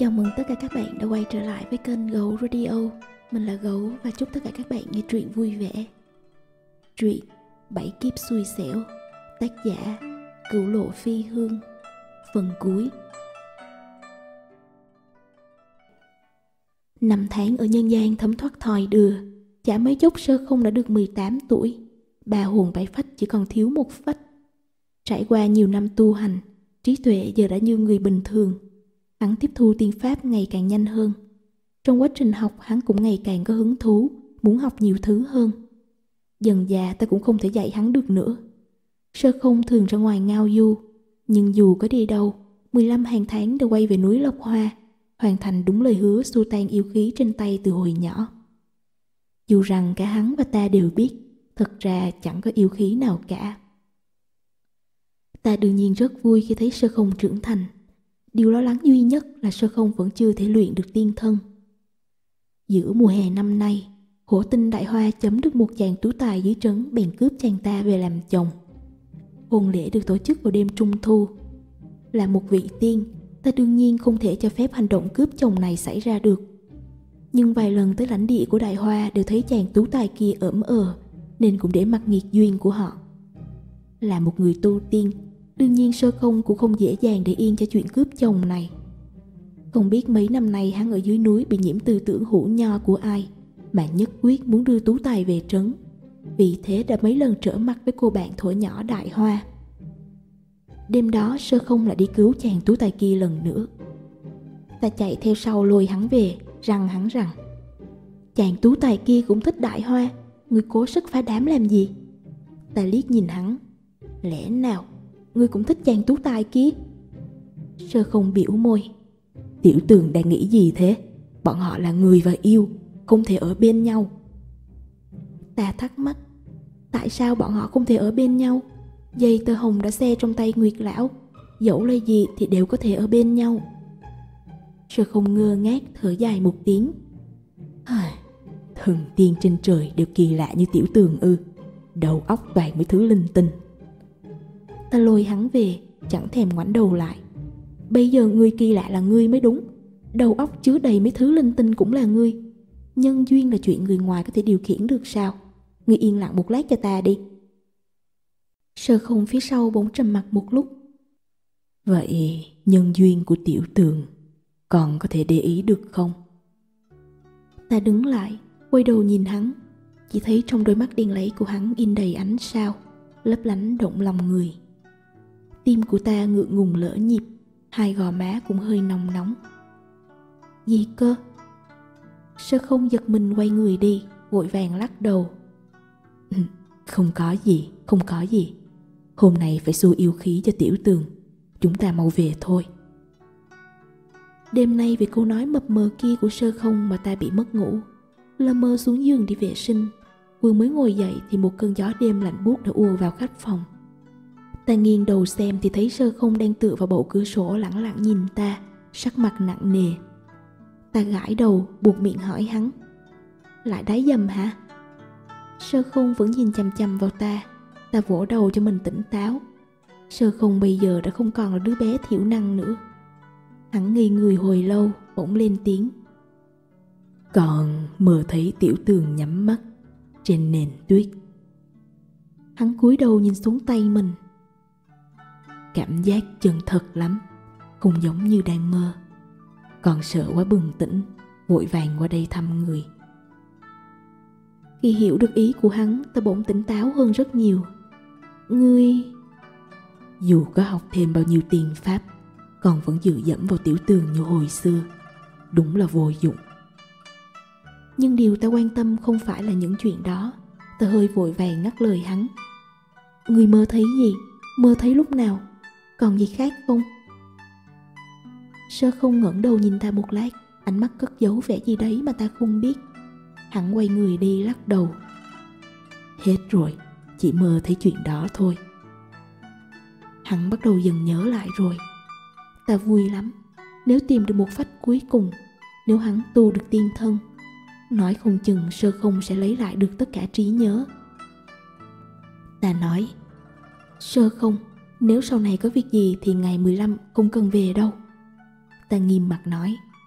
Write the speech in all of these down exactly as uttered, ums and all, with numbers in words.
Chào mừng tất cả các bạn đã quay trở lại với kênh Gấu Radio. Mình là Gấu và chúc tất cả các bạn nghe truyện vui vẻ. Truyện Bảy Kiếp Xui Xẻo, tác giả Cửu Lộ Phi Hương, phần cuối. Năm tháng ở nhân gian thấm thoát thoi đưa, chả mấy chốc Sơ Không đã được mười tám tuổi. Ba hồn bảy phách chỉ còn thiếu một phách. Trải qua nhiều năm tu hành, trí tuệ giờ đã như người bình thường. Hắn tiếp thu tiên pháp ngày càng nhanh hơn. Trong quá trình học hắn cũng ngày càng có hứng thú, muốn học nhiều thứ hơn. Dần già ta cũng không thể dạy hắn được nữa. Sơ Không thường ra ngoài ngao du, nhưng dù có đi đâu, mười lăm hàng tháng đều quay về núi Lộc Hoa, hoàn thành đúng lời hứa xua tan yêu khí trên tay từ hồi nhỏ. Dù rằng cả hắn và ta đều biết, thật ra chẳng có yêu khí nào cả. Ta đương nhiên rất vui khi thấy Sơ Không trưởng thành. Điều lo lắng duy nhất là Sơ Không vẫn chưa thể luyện được tiên thân. Giữa mùa hè năm nay, Hổ Tinh Đại Hoa chấm được một chàng tú tài dưới trấn bèn cướp chàng ta về làm chồng. Hôn lễ được tổ chức vào đêm trung thu. Là một vị tiên, ta đương nhiên không thể cho phép hành động cướp chồng này xảy ra được. Nhưng vài lần tới lãnh địa của Đại Hoa đều thấy chàng tú tài kia ỡm ờ, nên cũng để mặc nghiệt duyên của họ. Là một người tu tiên, đương nhiên Sơ Không cũng không dễ dàng để yên cho chuyện cướp chồng này. Không biết mấy năm nay hắn ở dưới núi bị nhiễm tư tưởng hủ nho của ai mà nhất quyết muốn đưa tú tài về trấn. Vì thế đã mấy lần trở mặt với cô bạn thuở nhỏ Đại Hoa. Đêm đó Sơ Không lại đi cứu chàng tú tài kia lần nữa. Ta chạy theo sau lôi hắn về, răng hắn rằng: chàng tú tài kia cũng thích Đại Hoa, ngươi cố sức phá đám làm gì? Ta liếc nhìn hắn: lẽ nào ngươi cũng thích chàng tú tài kia? Sơ Không biểu môi: Tiểu Tường đang nghĩ gì thế? Bọn họ là người và yêu, không thể ở bên nhau. Ta thắc mắc: tại sao bọn họ không thể ở bên nhau? Dây tơ hồng đã xe trong tay Nguyệt Lão, dẫu là gì thì đều có thể ở bên nhau. Sơ Không ngơ ngác thở dài một tiếng: thần tiên trên trời đều kỳ lạ như Tiểu Tường ư? Đầu óc toàn mấy thứ linh tinh. Ta lôi hắn về, chẳng thèm ngoảnh đầu lại. Bây giờ người kỳ lạ là ngươi mới đúng. Đầu óc chứa đầy mấy thứ linh tinh cũng là ngươi. Nhân duyên là chuyện người ngoài có thể điều khiển được sao? Ngươi yên lặng một lát cho ta đi. Sơ Không phía sau bỗng trầm mặc một lúc. Vậy nhân duyên của Tiểu Tường còn có thể để ý được không? Ta đứng lại, quay đầu nhìn hắn. Chỉ thấy trong đôi mắt đen láy của hắn in đầy ánh sao, lấp lánh động lòng người. Tim của ta ngượng ngùng lỡ nhịp, hai gò má cũng hơi nóng nóng. Gì cơ? Sơ Không giật mình quay người đi, vội vàng lắc đầu. Không có gì, không có gì. Hôm nay phải xua yêu khí cho Tiểu Tường. Chúng ta mau về thôi. Đêm nay vì câu nói mập mờ kia của Sơ Không mà ta bị mất ngủ. Lơ mơ xuống giường đi vệ sinh. Vừa mới ngồi dậy thì một cơn gió đêm lạnh buốt đã ùa vào khách phòng. Ta nghiêng đầu xem thì thấy Sơ Không đang tựa vào bậu cửa sổ lẳng lặng nhìn ta, sắc mặt nặng nề. Ta gãi đầu, buột miệng hỏi hắn: lại đái dầm hả? Sơ Không vẫn nhìn chằm chằm vào ta. Ta vỗ đầu cho mình tỉnh táo. Sơ Không bây giờ đã không còn là đứa bé thiểu năng nữa. Hắn ngây người hồi lâu, bỗng lên tiếng: còn mơ thấy Tiểu Tường nhắm mắt trên nền tuyết. Hắn cúi đầu nhìn xuống tay mình. Cảm giác chân thật lắm, không giống như đang mơ. Còn sợ quá bừng tỉnh, vội vàng qua đây thăm người. Khi hiểu được ý của hắn, ta bỗng tỉnh táo hơn rất nhiều. Ngươi... Dù có học thêm bao nhiêu tiền pháp, còn vẫn dự dẫm vào Tiểu Tường như hồi xưa, đúng là vô dụng. Nhưng điều ta quan tâm không phải là những chuyện đó. Ta hơi vội vàng ngắt lời hắn. Ngươi mơ thấy gì? Mơ thấy lúc nào? Còn gì khác không? Sơ Không ngẩng đầu nhìn ta một lát, ánh mắt cất giấu vẻ gì đấy mà ta không biết. Hắn quay người đi lắc đầu. Hết rồi, chỉ mơ thấy chuyện đó thôi. Hắn bắt đầu dần nhớ lại rồi. Ta vui lắm. Nếu tìm được một phách cuối cùng, nếu hắn tu được tiên thân, nói không chừng Sơ Không sẽ lấy lại được tất cả trí nhớ. Ta nói: Sơ Không, nếu sau này có việc gì thì ngày mười lăm không cần về đâu. Ta nghiêm mặt nói: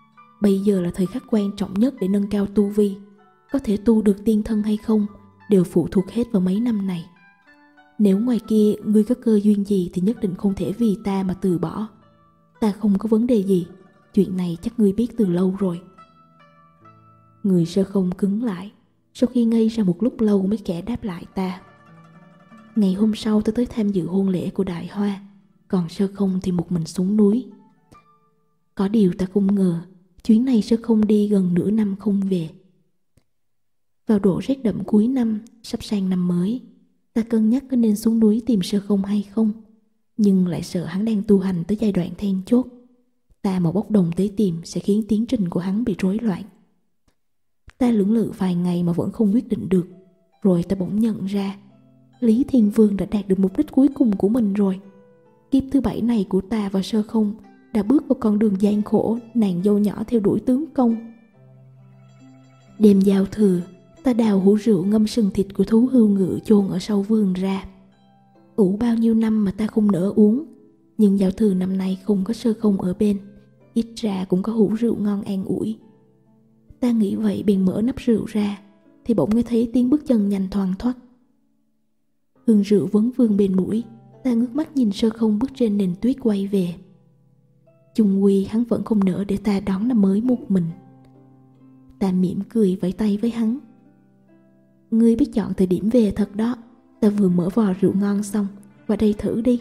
Bây giờ là thời khắc quan trọng nhất để nâng cao tu vi. Có thể tu được tiên thân hay không đều phụ thuộc hết vào mấy năm này. Nếu ngoài kia ngươi có cơ duyên gì thì nhất định không thể vì ta mà từ bỏ. Ta không có vấn đề gì, chuyện này chắc ngươi biết từ lâu rồi. Người Sơ Không cứng lại, sau khi ngây ra một lúc lâu mới kẻ đáp lại ta. Ngày hôm sau tôi tới tham dự hôn lễ của Đại Hoa, còn Sơ Không thì một mình xuống núi. Có điều ta không ngờ, chuyến này Sơ Không đi gần nửa năm không về. Vào độ rét đậm cuối năm, sắp sang năm mới, ta cân nhắc có nên xuống núi tìm Sơ Không hay không, nhưng lại sợ hắn đang tu hành tới giai đoạn then chốt. Ta mà bốc đồng tới tìm sẽ khiến tiến trình của hắn bị rối loạn. Ta lưỡng lự vài ngày mà vẫn không quyết định được, rồi ta bỗng nhận ra Lý Thiên Vương đã đạt được mục đích cuối cùng của mình rồi. Kiếp thứ bảy này của ta và Sơ Không đã bước vào con đường gian khổ nàng dâu nhỏ theo đuổi tướng công. Đêm giao thừa, ta đào hũ rượu ngâm sừng thịt của thú hươu ngự chôn ở sau vườn ra. Ủ bao nhiêu năm mà ta không nỡ uống, nhưng giao thừa năm nay không có Sơ Không ở bên, ít ra cũng có hũ rượu ngon an ủi. Ta nghĩ vậy bèn mở nắp rượu ra, thì bỗng nghe thấy tiếng bước chân nhanh thoăn thoắt. Hương rượu vấn vương bên mũi, ta ngước mắt nhìn Sơ Không bước trên nền tuyết quay về. Chung quy hắn vẫn không nỡ để ta đón năm mới một mình. Ta mỉm cười vẫy tay với hắn. Ngươi biết chọn thời điểm về thật đó, ta vừa mở vò rượu ngon xong, vào đây thử đi.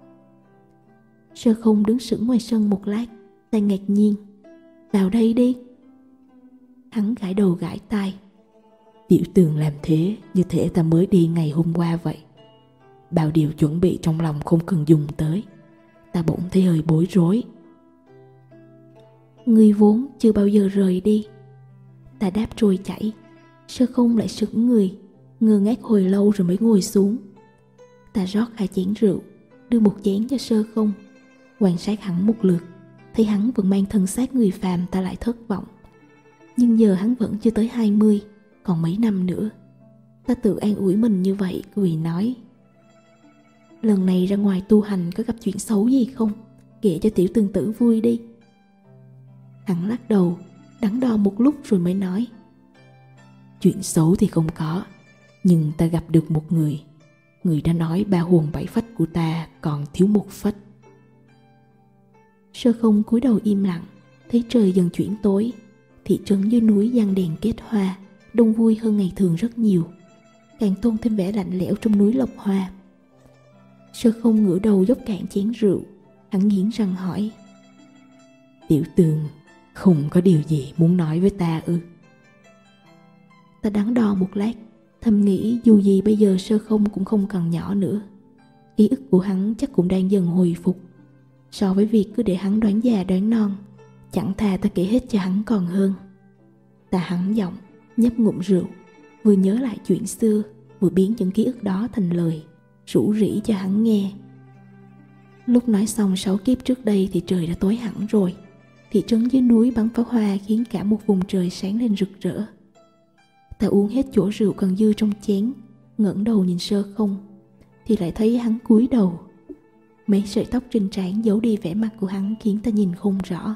Sơ Không đứng sững ngoài sân một lát, ta ngạc nhiên. Vào đây đi. Hắn gãi đầu gãi tai. Tiểu Tường làm thế, như thể ta mới đi ngày hôm qua vậy. Bao điều chuẩn bị trong lòng không cần dùng tới. Ta bỗng thấy hơi bối rối. Ngươi vốn chưa bao giờ rời đi. Ta đáp trôi chảy. Sơ Không lại sững người, ngơ ngác hồi lâu rồi mới ngồi xuống. Ta rót hai chén rượu, đưa một chén cho Sơ Không. Quan sát hắn một lượt, thấy hắn vẫn mang thân xác người phàm, ta lại thất vọng. Nhưng giờ hắn vẫn chưa tới hai mươi, còn mấy năm nữa. Ta tự an ủi mình như vậy, cười nói. Lần này ra ngoài tu hành có gặp chuyện xấu gì không? Kể cho tiểu tương tử vui đi. Hắn lắc đầu, đắn đo một lúc rồi mới nói. Chuyện xấu thì không có, nhưng ta gặp được một người. Người đã nói ba hồn bảy phách của ta còn thiếu một phách. Sơ Không cúi đầu im lặng, thấy trời dần chuyển tối. Thị trấn dưới núi giăng đèn kết hoa, đông vui hơn ngày thường rất nhiều, càng tôn thêm vẻ lạnh lẽo trong núi Lộc Hoa. Sơ Không ngửa đầu dốc cạn chén rượu, hắn nghiến răng hỏi. Tiểu Tường, không có điều gì muốn nói với ta ư? Ta đắn đo một lát, thầm nghĩ dù gì bây giờ Sơ Không cũng không còn nhỏ nữa. Ký ức của hắn chắc cũng đang dần hồi phục. So với việc cứ để hắn đoán già đoán non, chẳng thà ta kể hết cho hắn còn hơn. Ta hắng giọng, nhấp ngụm rượu, vừa nhớ lại chuyện xưa, vừa biến những ký ức đó thành lời, rủ rỉ cho hắn nghe. Lúc nói xong sáu kiếp trước đây thì trời đã tối hẳn rồi. Thị trấn dưới núi bắn pháo hoa khiến cả một vùng trời sáng lên rực rỡ. Ta uống hết chỗ rượu còn dư trong chén, ngẩng đầu nhìn Sơ Không, thì lại thấy hắn cúi đầu. Mấy sợi tóc trên trán giấu đi vẻ mặt của hắn khiến ta nhìn không rõ.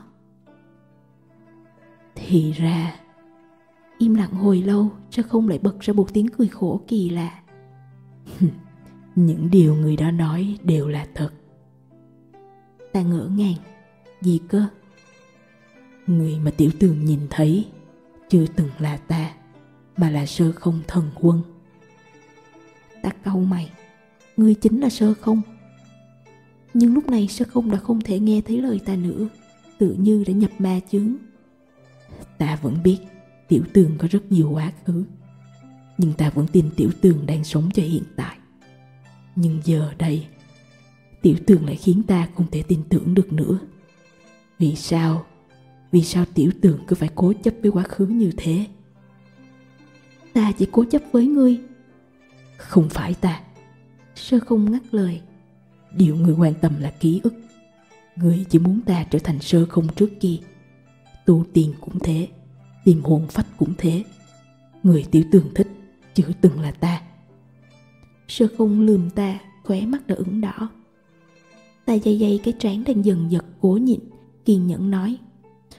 Thì ra... Im lặng hồi lâu, Sơ Không lại bật ra một tiếng cười khổ kỳ lạ. Những điều người đó nói đều là thật. Ta ngỡ ngàng. Gì cơ? Người mà Tiểu Tường nhìn thấy chưa từng là ta, mà là Sơ Không thần quân. Ta cau mày. Ngươi chính là Sơ Không. Nhưng lúc này Sơ Không đã không thể nghe thấy lời ta nữa, tự như đã nhập ma chướng. Ta vẫn biết Tiểu Tường có rất nhiều quá khứ, nhưng ta vẫn tin Tiểu Tường đang sống cho hiện tại. Nhưng giờ đây, Tiểu Tường lại khiến ta không thể tin tưởng được nữa. Vì sao? Vì sao Tiểu Tường cứ phải cố chấp với quá khứ như thế? Ta chỉ cố chấp với ngươi. Không phải ta. Sơ Không ngắt lời. Điều ngươi quan tâm là ký ức. Ngươi chỉ muốn ta trở thành Sơ Không trước kia. Tu tiên cũng thế, tìm hồn phách cũng thế. Người Tiểu Tường thích chưa từng là ta. Sơ Không lườm ta, khóe mắt đã ửng đỏ. Ta day day cái trán đang dần giật cố nhịn, kiên nhẫn nói.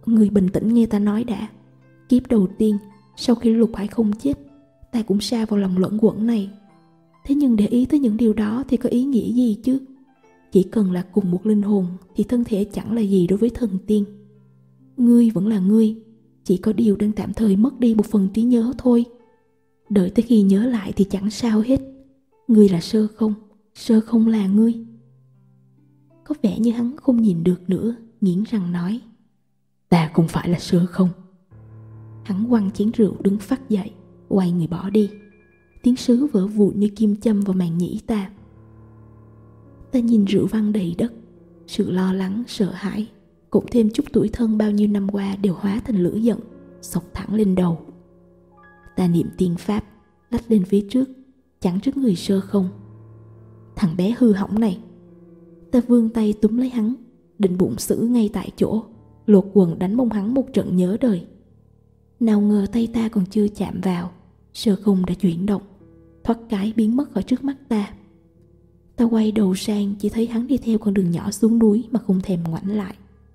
Người bình tĩnh nghe ta nói đã. Kiếp đầu tiên, sau khi Lục Hải không chết, ta cũng sa vào lòng luẩn quẩn này. Thế nhưng để ý tới những điều đó thì có ý nghĩa gì chứ? Chỉ cần là cùng một linh hồn thì thân thể chẳng là gì đối với thần tiên. Ngươi vẫn là ngươi, chỉ có điều đang tạm thời mất đi một phần trí nhớ thôi. Đợi tới khi nhớ lại thì chẳng sao hết. Ngươi là Sơ Không, Sơ Không là ngươi. Có vẻ như hắn không nhìn được nữa, nghiến răng nói: Ta không phải là Sơ Không. Hắn quăng chén rượu đứng phắt dậy, quay người bỏ đi. Tiếng sứ vỡ vụn như kim châm vào màng nhĩ ta. Ta nhìn rượu văng đầy đất. Sự lo lắng, sợ hãi, cộng thêm chút tủi thân bao nhiêu năm qua đều hóa thành lửa giận, xộc thẳng lên đầu. Ta niệm tiên pháp, lách lên phía trước, chắn trước người Sơ Không. Thằng bé hư hỏng này. Ta vươn tay túm lấy hắn, định bụng xử ngay tại chỗ, lột quần đánh mông hắn một trận nhớ đời. Nào ngờ tay ta còn chưa chạm vào, Sơ Không đã chuyển động, thoát cái biến mất khỏi trước mắt ta. Ta quay đầu sang chỉ thấy hắn đi theo con đường nhỏ xuống núi mà không thèm ngoảnh lại.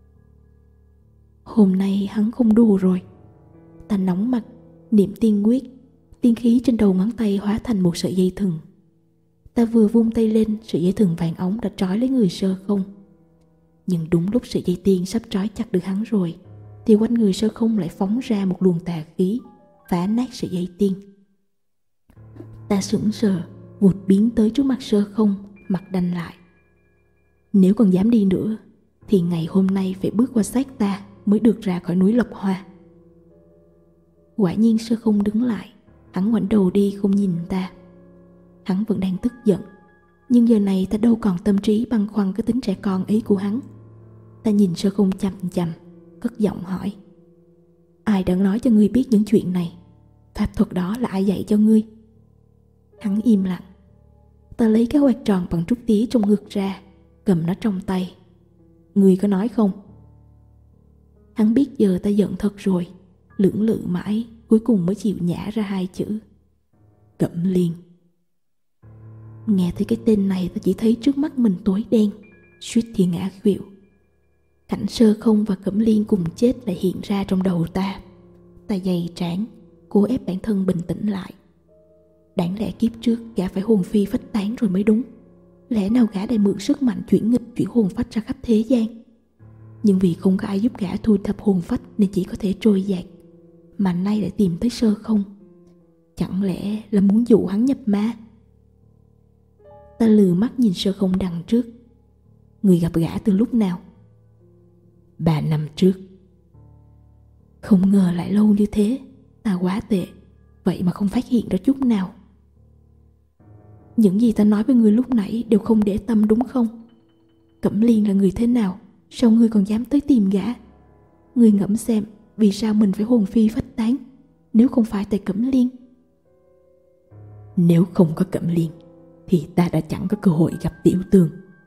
Hôm nay hắn không đùa rồi. Ta nóng mặt, niệm tiên quyết, tiên khí trên đầu ngón tay hóa thành một sợi dây thừng. Ta vừa vung tay lên, sợi dây thừng vàng óng đã trói lấy người Sơ Không. Nhưng đúng lúc sợi dây tiên sắp trói chặt được hắn rồi, thì quanh người Sơ Không lại phóng ra một luồng tà khí, phá nát sợi dây tiên. Ta sững sờ, vụt biến tới trước mặt Sơ Không, mặt đanh lại. Nếu còn dám đi nữa, thì ngày hôm nay phải bước qua xác ta mới được ra khỏi núi Lộc Hoa. Quả nhiên Sơ Không đứng lại, hắn ngoảnh đầu đi không nhìn ta. Hắn vẫn đang tức giận, nhưng giờ này ta đâu còn tâm trí băn khoăn cái tính trẻ con ấy của hắn. Ta nhìn Sơ Không chằm chằm, cất giọng hỏi: Ai đã nói cho ngươi biết những chuyện này? Pháp thuật đó là ai dạy cho ngươi? Hắn im lặng. Ta lấy cái quạt tròn bằng trúc tía trong ngực ra, cầm nó trong tay. Ngươi có nói không? Hắn biết giờ ta giận thật rồi, lưỡng lự mãi, cuối cùng mới chịu nhả ra hai chữ: Cẩm Liên. Nghe thấy cái tên này ta chỉ thấy trước mắt mình tối đen, suýt thì ngã khuỵu. Cảnh Sơ Không và Cẩm Liên cùng chết lại hiện ra trong đầu ta. Ta dày trán, cố ép bản thân bình tĩnh lại. Đáng lẽ kiếp trước gã phải hồn phi phách tán rồi mới đúng. Lẽ nào gã đã mượn sức mạnh chuyển nghịch, chuyển hồn phách ra khắp thế gian? Nhưng vì không có ai giúp gã thu thập hồn phách nên chỉ có thể trôi dạt. Mà nay lại tìm tới Sơ Không. Chẳng lẽ là muốn dụ hắn nhập ma? Ta lừ mắt nhìn Sơ Không đằng trước. Người gặp gã từ lúc nào? Ba năm trước. Không ngờ lại lâu như thế. Ta quá tệ, vậy mà không phát hiện ra chút nào. Những gì ta nói với người lúc nãy đều không để tâm đúng không? Cẩm Liên là người thế nào? Sao ngươi còn dám tới tìm gã? Ngươi ngẫm xem, vì sao mình phải hồn phi phách tán nếu không phải tại Cẩm Liên? Nếu không có Cẩm Liên thì ta đã chẳng có cơ hội gặp Tiểu Tường.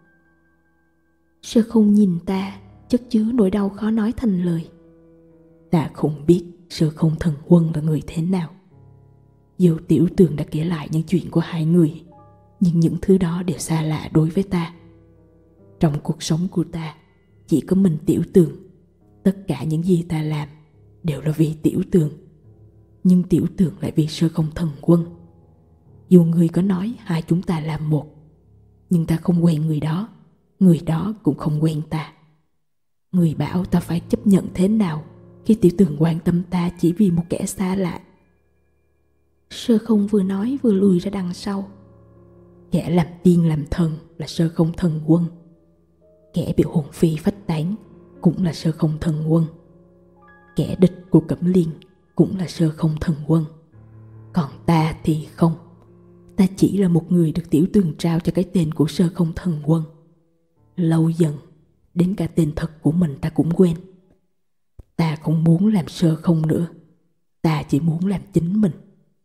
Sơ Không nhìn ta, chất chứa nỗi đau khó nói thành lời. Ta không biết Sơ Không thần quân là người thế nào. Dù Tiểu Tường đã kể lại những chuyện của hai người, nhưng những thứ đó đều xa lạ đối với ta. Trong cuộc sống của ta chỉ có mình Tiểu Tường. Tất cả những gì ta làm đều là vì Tiểu Tường. Nhưng Tiểu Tường lại vì Sơ Không thần quân. Dù người có nói hai chúng ta làm một, nhưng ta không quen người đó, người đó cũng không quen ta. Người bảo ta phải chấp nhận thế nào khi Tiểu Tường quan tâm ta chỉ vì một kẻ xa lạ? Sơ Không vừa nói vừa lùi ra đằng sau. Kẻ làm tiên làm thần là Sơ Không thần quân. Kẻ bị hồn phi phách tán cũng là Sơ Không thần quân. Kẻ địch của Cẩm Liên cũng là Sơ Không thần quân. Còn ta thì không. Ta chỉ là một người được Tiểu Tường trao cho cái tên của Sơ Không thần quân. Lâu dần, đến cả tên thật của mình ta cũng quên. Ta không muốn làm Sơ Không nữa. Ta chỉ muốn làm chính mình.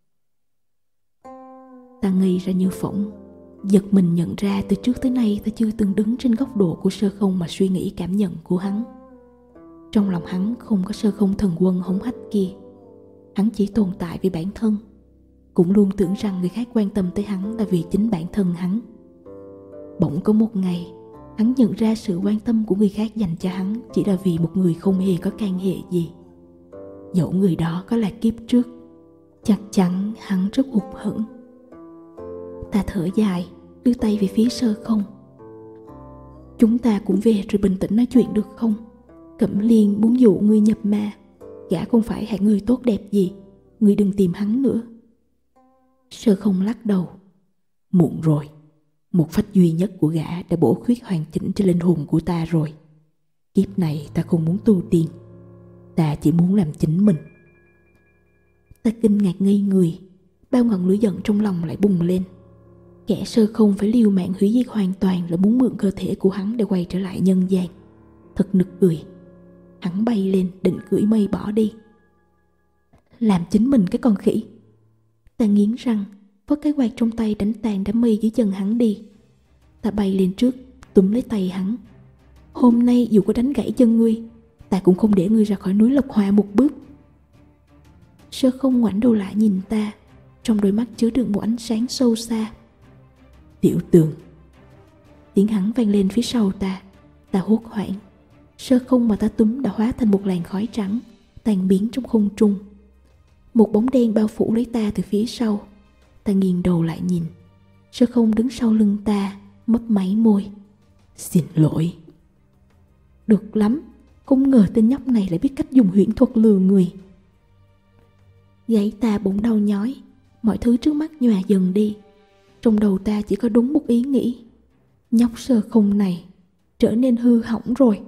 Ta ngây ra như phỏng, giật mình nhận ra từ trước tới nay ta chưa từng đứng trên góc độ của Sơ Không mà suy nghĩ cảm nhận của hắn. Trong lòng hắn không có Sơ Không thần quân hống hách kia. Hắn chỉ tồn tại vì bản thân, cũng luôn tưởng rằng người khác quan tâm tới hắn là vì chính bản thân hắn. Bỗng có một ngày, Hắn nhận ra sự quan tâm của người khác dành cho hắn chỉ là vì một người không hề có can hệ gì. Dẫu người đó có là kiếp trước, chắc chắn hắn rất hụt hẫng. Ta thở dài, đưa tay về phía Sơ Không. Chúng ta cũng về rồi bình tĩnh nói chuyện được không? Cẩm Liên muốn dụ ngươi nhập ma. Gã không phải hạng người tốt đẹp gì. Ngươi đừng tìm hắn nữa. Sơ Không lắc đầu. Muộn rồi. Một phách duy nhất của gã đã bổ khuyết hoàn chỉnh cho linh hồn của ta rồi. Kiếp này ta không muốn tu tiên. Ta chỉ muốn làm chính mình. Ta kinh ngạc ngây người. Bao ngọn lửa giận trong lòng lại bùng lên. Kẻ Sơ Không phải liều mạng hủy diệt hoàn toàn là muốn mượn cơ thể của hắn để quay trở lại nhân gian. Thật nực cười. Hắn bay lên định cưỡi mây bỏ đi. Làm chính mình cái con khỉ. Ta nghiến răng, vớt cái quạt trong tay đánh tàn đám mây dưới chân hắn đi. Ta bay lên trước, túm lấy tay hắn. Hôm nay dù có đánh gãy chân ngươi, ta cũng không để ngươi ra khỏi núi Lộc Hoa một bước. Sơ Không ngoảnh đầu lại nhìn ta, trong đôi mắt chứa đựng một ánh sáng sâu xa. Tiểu Tường. Tiếng hắn vang lên phía sau ta. Ta hốt hoảng. Sơ Không mà ta túm đã hóa thành một làn khói trắng, tan biến trong không trung. Một bóng đen bao phủ lấy ta từ phía sau. Ta nghiêng đầu lại nhìn. Sơ Không đứng sau lưng ta, mấp máy môi. Xin lỗi. Được lắm. Không ngờ tên nhóc này lại biết cách dùng huyễn thuật lừa người. Gáy ta bỗng đau nhói. Mọi thứ trước mắt nhòa dần đi. Trong đầu ta chỉ có đúng một ý nghĩ. Nhóc Sơ Không này trở nên hư hỏng rồi.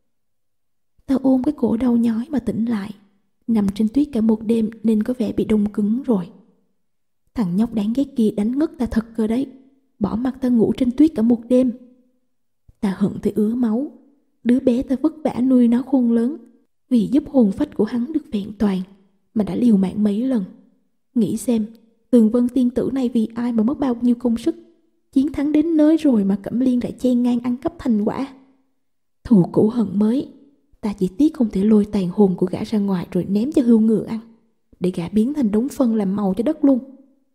Ta ôm cái cổ đau nhói mà tỉnh lại. Nằm trên tuyết cả một đêm nên có vẻ bị đông cứng rồi. Thằng nhóc đáng ghét kia đánh ngất ta thật cơ đấy. Bỏ mặc ta ngủ trên tuyết cả một đêm. Ta hận tới ứa máu. Đứa bé ta vất vả nuôi nó khôn lớn vì giúp hồn phách của hắn được vẹn toàn mà đã liều mạng mấy lần. Nghĩ xem, Tường Vân tiên tử này vì ai mà mất bao nhiêu công sức. Chiến thắng đến nơi rồi mà Cẩm Liên lại chen ngang ăn cắp thành quả. Thù cũ hận mới. Ta chỉ tiếc không thể lôi tàn hồn của gã ra ngoài rồi ném cho hươu ngựa ăn, để gã biến thành đống phân làm màu cho đất luôn.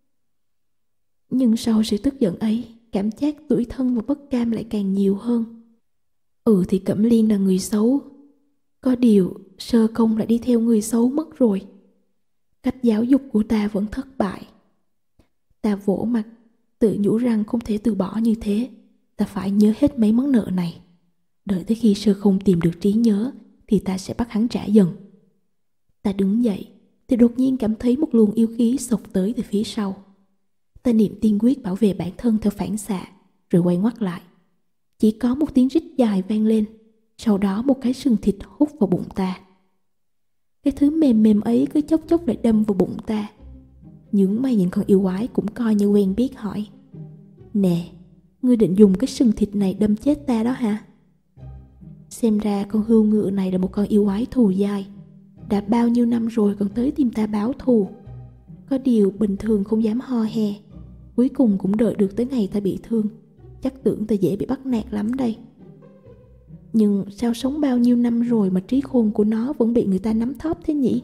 Nhưng sau sự tức giận ấy, cảm giác tủi thân và bất cam lại càng nhiều hơn. Ừ thì Cẩm Liên là người xấu. Có điều Sơ Không lại đi theo người xấu mất rồi. Cách giáo dục của ta vẫn thất bại. Ta vỗ mặt, tự nhủ rằng không thể từ bỏ như thế. Ta phải nhớ hết mấy món nợ này. Đợi tới khi Sơ Không tìm được trí nhớ thì ta sẽ bắt hắn trả dần. Ta đứng dậy thì đột nhiên cảm thấy một luồng yêu khí xộc tới từ phía sau. Ta niệm tiên quyết bảo vệ bản thân theo phản xạ, rồi quay ngoắt lại. Chỉ có một tiếng rít dài vang lên, sau đó một cái sừng thịt hút vào bụng ta. Cái thứ mềm mềm ấy cứ chốc chốc lại đâm vào bụng ta. Những mày nhìn con yêu quái cũng coi như quen biết hỏi: Nè, ngươi định dùng cái sừng thịt này đâm chết ta đó hả? Xem ra con hươu ngựa này là một con yêu quái thù dai. Đã bao nhiêu năm rồi còn tới tìm ta báo thù. Có điều bình thường không dám ho he. Cuối cùng cũng đợi được tới ngày ta bị thương. Chắc tưởng ta dễ bị bắt nạt lắm đây. Nhưng sao sống bao nhiêu năm rồi mà trí khôn của nó vẫn bị người ta nắm thóp thế nhỉ?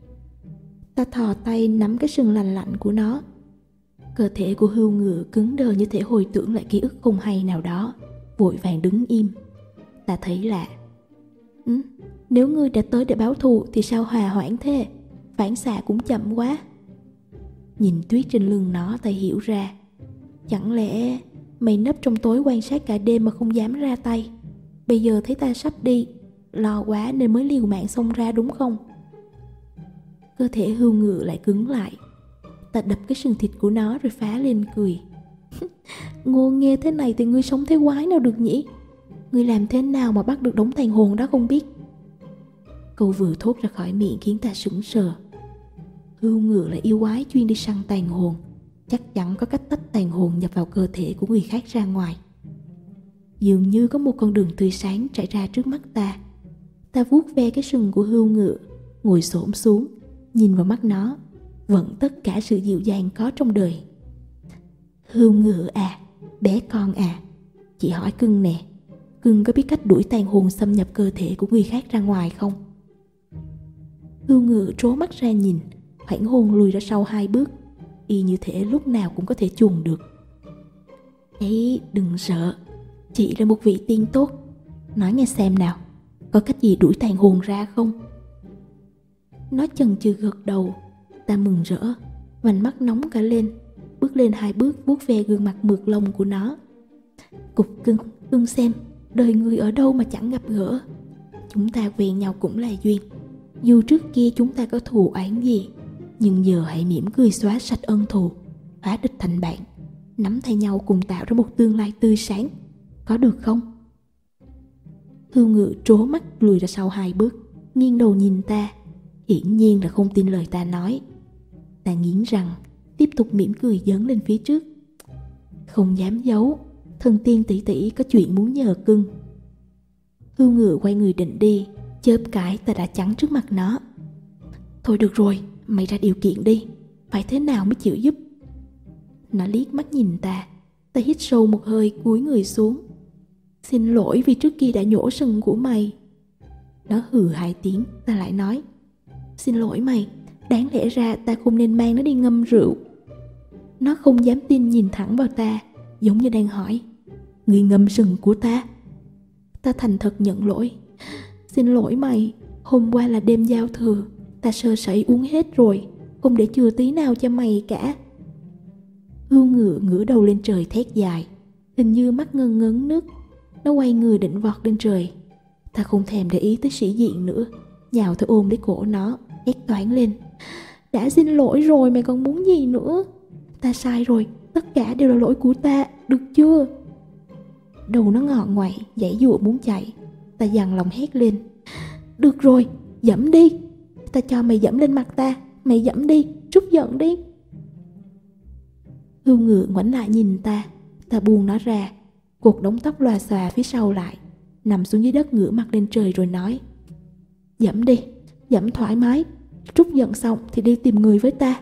Ta thò tay nắm cái sừng lành lạnh của nó. Cơ thể của hươu ngựa cứng đờ như thể hồi tưởng lại ký ức không hay nào đó. Vội vàng đứng im. Ta thấy lạ. Ừ, nếu ngươi đã tới để báo thù thì sao hòa hoãn thế? Phản xạ cũng chậm quá. Nhìn tuyết trên lưng nó ta hiểu ra. Chẳng lẽ mày nấp trong tối quan sát cả đêm mà không dám ra tay? Bây giờ thấy ta sắp đi, lo quá nên mới liều mạng xông ra đúng không? Cơ thể hươu ngựa lại cứng lại. Ta đập cái sừng thịt của nó rồi phá lên cười. Ngô nghe thế này thì ngươi sống thế quái nào được nhỉ? Ngươi làm thế nào mà bắt được đống tàn hồn đó không biết? Câu vừa thốt ra khỏi miệng khiến ta sững sờ. Hươu ngựa là yêu quái chuyên đi săn tàn hồn. Chắc chắn có cách tách tàn hồn nhập vào cơ thể của người khác ra ngoài. Dường như có một con đường tươi sáng trải ra trước mắt ta. Ta vuốt ve cái sừng của hươu ngựa, ngồi xổm xuống, nhìn vào mắt nó, vẫn tất cả sự dịu dàng có trong đời. Hươu ngựa à, bé con à, chị hỏi cưng nè, cưng có biết cách đuổi tàn hồn xâm nhập cơ thể của người khác ra ngoài không? Hươu ngựa trố mắt ra nhìn, hoảng hồn lùi ra sau hai bước, y như thể lúc nào cũng có thể chuồn được. Ấy, đừng sợ, Chị là một vị tiên tốt. Nói nghe xem nào, có cách gì đuổi tàn hồn ra không? Nó chần chừ gật đầu. Ta mừng rỡ, vành mắt nóng cả lên, bước lên hai bước vuốt ve gương mặt mượt lông của nó. Cục cưng, cưng xem, đời người ở đâu mà chẳng gặp gỡ. Chúng ta quen nhau cũng là duyên. Dù trước kia chúng ta có thù oán gì, nhưng giờ hãy mỉm cười xóa sạch ân thù, hóa địch thành bạn, nắm tay nhau cùng tạo ra một tương lai tươi sáng. Có được không? Hưu Ngự trố mắt lùi ra sau hai bước, nghiêng đầu nhìn ta, hiển nhiên là không tin lời ta nói. Ta nghiến răng, tiếp tục mỉm cười dấn lên phía trước. Không dám giấu, thần tiên tỷ tỷ có chuyện muốn nhờ cưng. Hưu Ngự quay người định đi, chớp cái ta đã chắn trước mặt nó. Thôi được rồi, mày ra điều kiện đi, phải thế nào mới chịu giúp? Nó liếc mắt nhìn ta. Ta hít sâu một hơi, cúi người xuống. Xin lỗi vì trước kia đã nhổ sừng của mày. Nó hừ hai tiếng. Ta lại nói, xin lỗi mày, đáng lẽ ra ta không nên mang nó đi ngâm rượu. Nó không dám tin nhìn thẳng vào ta, giống như đang hỏi, người ngâm sừng của ta? Ta thành thật nhận lỗi. Xin lỗi mày, hôm qua là đêm giao thừa, ta sơ sẩy uống hết rồi, không để chừa tí nào cho mày cả. Hưu Ngự ngửa đầu lên trời thét dài, hình như mắt ngân ngấn nước. Nó quay người định vọt lên trời. Ta không thèm để ý tới sĩ diện nữa, nhào tới ôm lấy cổ nó, hét toáng lên. Đã xin lỗi rồi, mày còn muốn gì nữa? Ta sai rồi, tất cả đều là lỗi của ta, được chưa? Đầu nó ngọ ngoại, giãy giụa muốn chạy. Ta dằn lòng hét lên, được rồi, dẫm đi. Ta cho mày dẫm lên mặt ta, mày dẫm đi, trút giận đi. Hưu Ngự ngoảnh lại nhìn ta. Ta buông nó ra, cột đống tóc lòa xòa phía sau lại, nằm xuống dưới đất ngửa mặt lên trời rồi nói, dẫm đi, dẫm thoải mái, trút giận xong thì đi tìm người với ta.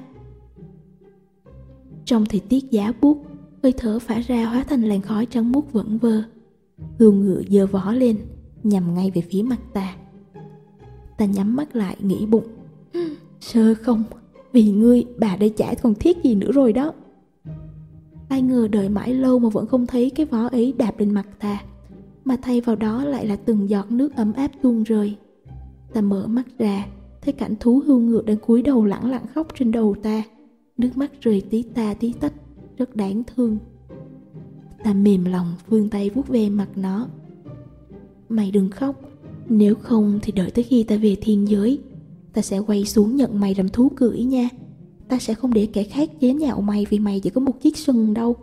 Trong thời tiết giá buốt, hơi thở phả ra hóa thành làn khói trắng muốt vẩn vơ. Hưu Ngự giơ vó lên, nhằm ngay về phía mặt ta. Ta nhắm mắt lại nghĩ bụng, Sơ Không, vì ngươi bà đây chả còn thiết gì nữa rồi đó. Ai ngờ đợi mãi lâu mà vẫn không thấy cái vó ấy đạp lên mặt ta, mà thay vào đó lại là từng giọt nước ấm áp tuôn rơi. Ta mở mắt ra, thấy cảnh thú Hưu Ngự đang cúi đầu lẳng lặng khóc trên đầu ta, nước mắt rơi tí ta tí tách, rất đáng thương. Ta mềm lòng vươn tay vuốt ve mặt nó. Mày đừng khóc, nếu không thì đợi tới khi ta về thiên giới, ta sẽ quay xuống nhận mày làm thú cưỡi nha. Ta sẽ không để kẻ khác chế nhạo mày vì mày chỉ có một chiếc sừng đâu.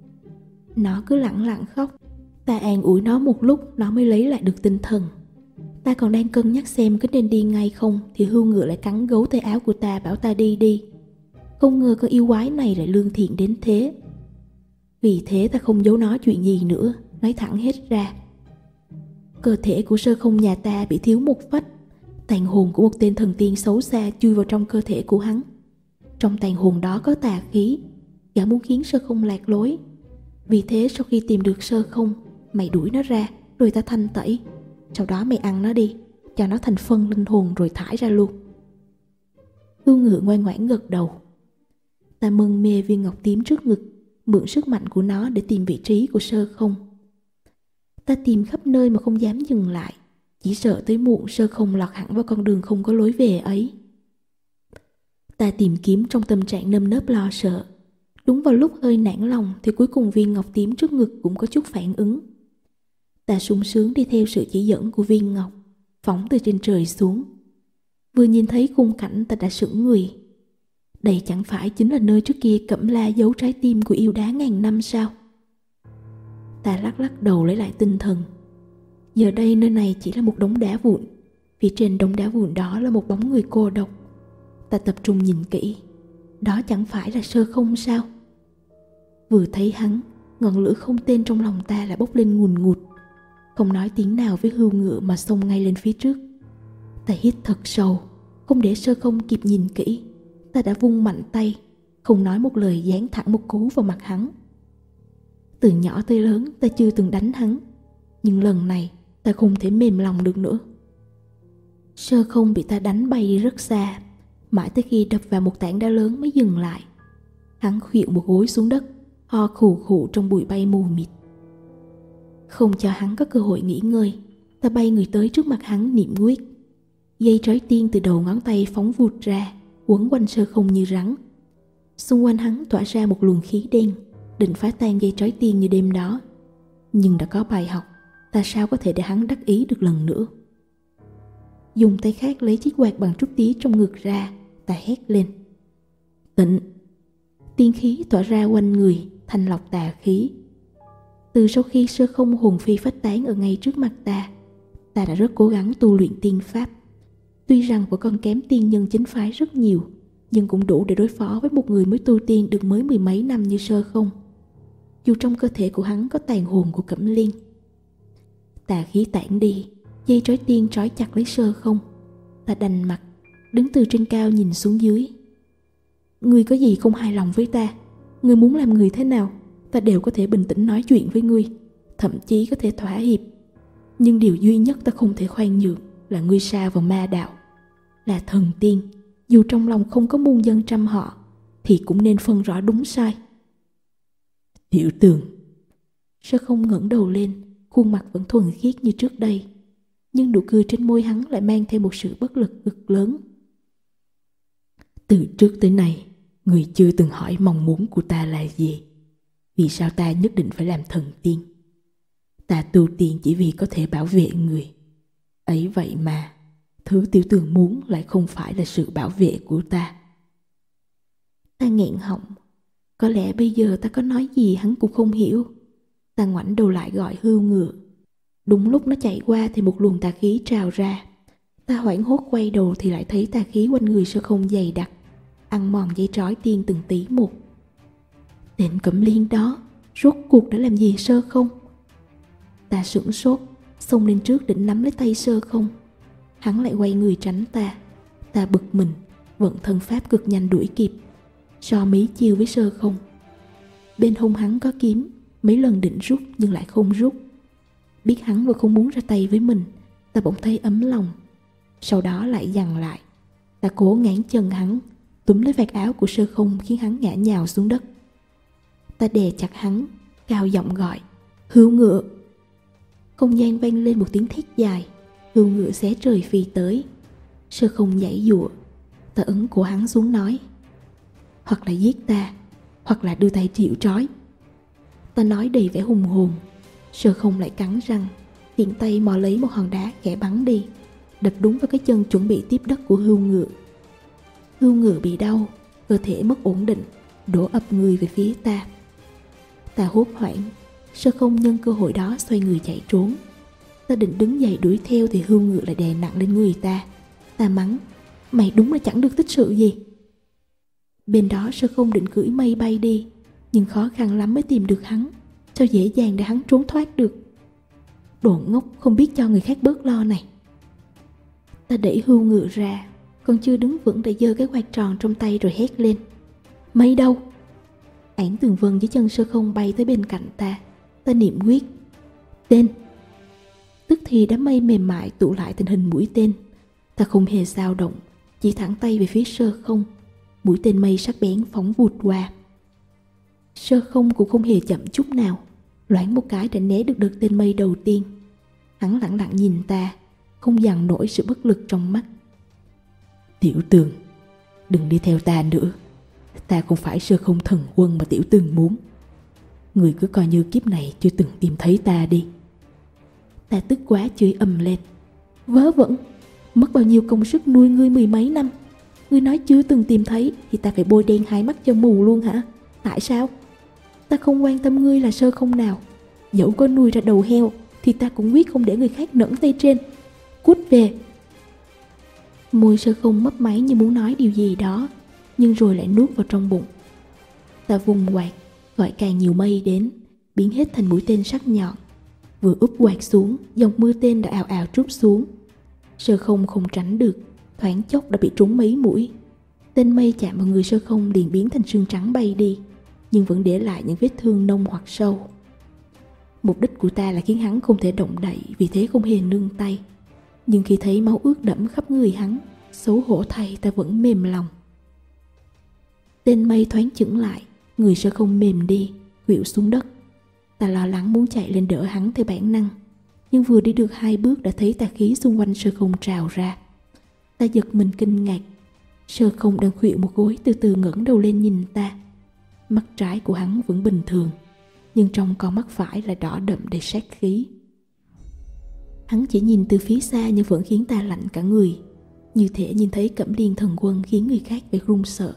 Nó cứ lẳng lặng khóc. Ta an ủi nó một lúc, nó mới lấy lại được tinh thần. Ta còn đang cân nhắc xem có nên đi ngay không, thì Hưu Ngự lại cắn gấu tay áo của ta, bảo ta đi đi. Không ngờ con yêu quái này lại lương thiện đến thế. Vì thế ta không giấu nó chuyện gì nữa, nói thẳng hết ra. Cơ thể của Sơ Không nhà ta bị thiếu một phách. Tàn hồn của một tên thần tiên xấu xa chui vào trong cơ thể của hắn. Trong tàn hồn đó có tà khí, gã muốn khiến Sơ Không lạc lối. Vì thế sau khi tìm được Sơ Không, mày đuổi nó ra, rồi ta thanh tẩy. Sau đó mày ăn nó đi, cho nó thành phân linh hồn rồi thải ra luôn. Hưu Ngự ngoan ngoãn gật đầu. Ta mân mê viên ngọc tím trước ngực, mượn sức mạnh của nó để tìm vị trí của Sơ Không. Ta tìm khắp nơi mà không dám dừng lại, chỉ sợ tới muộn Sơ Không lọt hẳn vào con đường không có lối về ấy. Ta tìm kiếm trong tâm trạng nơm nớp lo sợ. Đúng vào lúc hơi nản lòng thì cuối cùng viên ngọc tím trước ngực cũng có chút phản ứng. Ta sung sướng đi theo sự chỉ dẫn của viên ngọc, phóng từ trên trời xuống. Vừa nhìn thấy khung cảnh ta đã sững người. Đây chẳng phải chính là nơi trước kia Cẩm La giấu trái tim của yêu đá ngàn năm sao? Ta lắc lắc đầu lấy lại tinh thần. Giờ đây nơi này chỉ là một đống đá vụn. Phía trên đống đá vụn đó là một bóng người cô độc. Ta tập trung nhìn kỹ. Đó chẳng phải là Sơ Không sao? Vừa thấy hắn, ngọn lửa không tên trong lòng ta lại bốc lên ngùn ngụt. Không nói tiếng nào với Hưu Ngự mà xông ngay lên phía trước. Ta hít thật sâu, không để Sơ Không kịp nhìn kỹ. Ta đã vung mạnh tay, không nói một lời giáng thẳng một cú vào mặt hắn. Từ nhỏ tới lớn ta chưa từng đánh hắn, nhưng lần này ta không thể mềm lòng được nữa. Sơ Không bị ta đánh bay đi rất xa, mãi tới khi đập vào một tảng đá lớn mới dừng lại. Hắn khuỵu một gối xuống đất, ho khù khụ trong bụi bay mù mịt. Không cho hắn có cơ hội nghỉ ngơi, ta bay người tới trước mặt hắn niệm quyết. Dây trói tiên từ đầu ngón tay phóng vụt ra, quấn quanh Sơ Không như rắn. Xung quanh hắn tỏa ra một luồng khí đen, định phá tan dây trói tiên như đêm đó. Nhưng đã có bài học, ta sao có thể để hắn đắc ý được lần nữa. Dùng tay khác lấy chiếc quạt bằng trúc tía trong ngực ra, ta hét lên. Tịnh! Tiên khí tỏa ra quanh người, thanh lọc tà khí. Từ sau khi Sơ Không hồn phi phách tán ở ngay trước mặt ta, ta đã rất cố gắng tu luyện tiên pháp. Tuy rằng vẫn còn kém tiên nhân chính phái rất nhiều, nhưng cũng đủ để đối phó với một người mới tu tiên được mới mười mấy năm như Sơ Không. Dù trong cơ thể của hắn có tàn hồn của Cẩm Liên. Tà khí tản đi, dây trói tiên trói chặt lấy Sơ Không. Ta đành mặt, đứng từ trên cao nhìn xuống dưới. Ngươi có gì không hài lòng với ta? Ngươi muốn làm người thế nào, ta đều có thể bình tĩnh nói chuyện với ngươi, thậm chí có thể thỏa hiệp. Nhưng điều duy nhất ta không thể khoan nhượng là ngươi sa vào ma đạo. Là thần tiên, dù trong lòng không có muôn dân trăm họ, thì cũng nên phân rõ đúng sai. Tiểu Tường. Sơ Không ngẩng đầu lên, khuôn mặt vẫn thuần khiết như trước đây, nhưng nụ cười trên môi hắn lại mang thêm một sự bất lực cực lớn. Từ trước tới nay, người chưa từng hỏi mong muốn của ta là gì. Vì sao ta nhất định phải làm thần tiên? Ta tu tiên chỉ vì có thể bảo vệ người. Ấy vậy mà, thứ Tiểu Tường muốn lại không phải là sự bảo vệ của ta. Ta nghẹn họng. Có lẽ bây giờ ta có nói gì hắn cũng không hiểu. Ta ngoảnh đầu lại gọi Hươu Ngựa. Đúng lúc nó chạy qua thì một luồng tà khí trào ra. Ta hoảng hốt quay đầu thì lại thấy tà khí quanh người Sơ Không dày đặc, ăn mòn dây trói tiên từng tí một. Tên Cẩm Liên đó rốt cuộc đã làm gì Sơ Không? Ta sửng sốt, xông lên trước định nắm lấy tay Sơ Không. Hắn lại quay người tránh ta. Ta bực mình, vận thân pháp cực nhanh đuổi kịp, so mấy chiêu với Sơ Không. Bên hông hắn có kiếm, mấy lần định rút nhưng lại không rút. Biết hắn vừa không muốn ra tay với mình, ta bỗng thấy ấm lòng. Sau đó lại giằng lại. Ta cố ngáng chân hắn, túm lấy vạt áo của Sơ Không khiến hắn ngã nhào xuống đất. Ta đè chặt hắn, cao giọng gọi Hươu Ngựa. Không gian vang lên một tiếng thét dài. Hươu Ngựa xé trời phi tới. Sơ Không nhảy giụa. Ta ấn cổ hắn xuống nói, hoặc là giết ta, hoặc là đưa tay chịu trói. Ta nói đầy vẻ hùng hồn. Sơ Không lại cắn răng, tiện tay mò lấy một hòn đá khẽ bắn đi, đập đúng vào cái chân chuẩn bị tiếp đất của Hươu Ngựa. Hươu Ngựa bị đau, cơ thể mất ổn định, đổ ập người về phía ta. Ta hốt hoảng. Sơ Không nhân cơ hội đó xoay người chạy trốn. Ta định đứng dậy đuổi theo thì Hươu Ngựa lại đè nặng lên người ta. Ta mắng, mày đúng là chẳng được tích sự gì. Bên đó Sơ Không định cưỡi mây bay đi, nhưng khó khăn lắm mới tìm được hắn. Sao dễ dàng để hắn trốn thoát được? Đồ ngốc không biết cho người khác bớt lo này. Ta đẩy Hươu Ngựa ra, còn chưa đứng vững để giơ cái quạt tròn trong tay rồi hét lên, mây đâu? Ảng Tường Vân dưới chân Sơ Không bay tới bên cạnh ta. Ta niệm quyết, tên. Tức thì đám mây mềm mại tụ lại thành hình mũi tên. Ta không hề dao động, chỉ thẳng tay về phía Sơ Không. Mũi tên mây sắc bén phóng vụt qua. Sơ Không cũng không hề chậm chút nào, loáng một cái đã né được đợt tên mây đầu tiên. Hắn lặng lặng nhìn ta, không dằn nổi sự bất lực trong mắt. Tiểu Tường, đừng đi theo ta nữa. Ta không phải Sơ Không thần quân mà Tiểu Tường muốn. Người cứ coi như kiếp này chưa từng tìm thấy ta đi. Ta tức quá chửi ầm lên, vớ vẩn, mất bao nhiêu công sức nuôi ngươi mười mấy năm. Ngươi nói chưa từng tìm thấy thì ta phải bôi đen hai mắt cho mù luôn hả? Tại sao? Ta không quan tâm ngươi là Sơ Không nào. Dẫu có nuôi ra đầu heo thì ta cũng quyết không để người khác nẫng tay trên. Cút về. Môi Sơ Không mấp máy như muốn nói điều gì đó, nhưng rồi lại nuốt vào trong bụng. Ta vùng quạt, gọi càng nhiều mây đến, biến hết thành mũi tên sắc nhọn. Vừa úp quạt xuống, dòng mưa tên đã ào ào trút xuống. Sơ Không không tránh được, thoáng chốc đã bị trúng mấy mũi. Tên mây chạm vào người Sơ Không liền biến thành sương trắng bay đi, nhưng vẫn để lại những vết thương nông hoặc sâu. Mục đích của ta là khiến hắn không thể động đậy, vì thế không hề nương tay. Nhưng khi thấy máu ướt đẫm khắp người hắn, xấu hổ thay ta vẫn mềm lòng. Tên mây thoáng chững lại, người Sơ Không mềm đi, khuỵu xuống đất. Ta lo lắng muốn chạy lên đỡ hắn theo bản năng, nhưng vừa đi được hai bước đã thấy tà khí xung quanh Sơ Không trào ra. Ta giật mình kinh ngạc. Sơ Không đang khuỵu một gối từ từ ngẩng đầu lên nhìn ta. Mắt trái của hắn vẫn bình thường, nhưng trong con mắt phải là đỏ đậm đầy sát khí. Hắn chỉ nhìn từ phía xa nhưng vẫn khiến ta lạnh cả người, như thể nhìn thấy Cẩm Liên thần quân khiến người khác phải run sợ.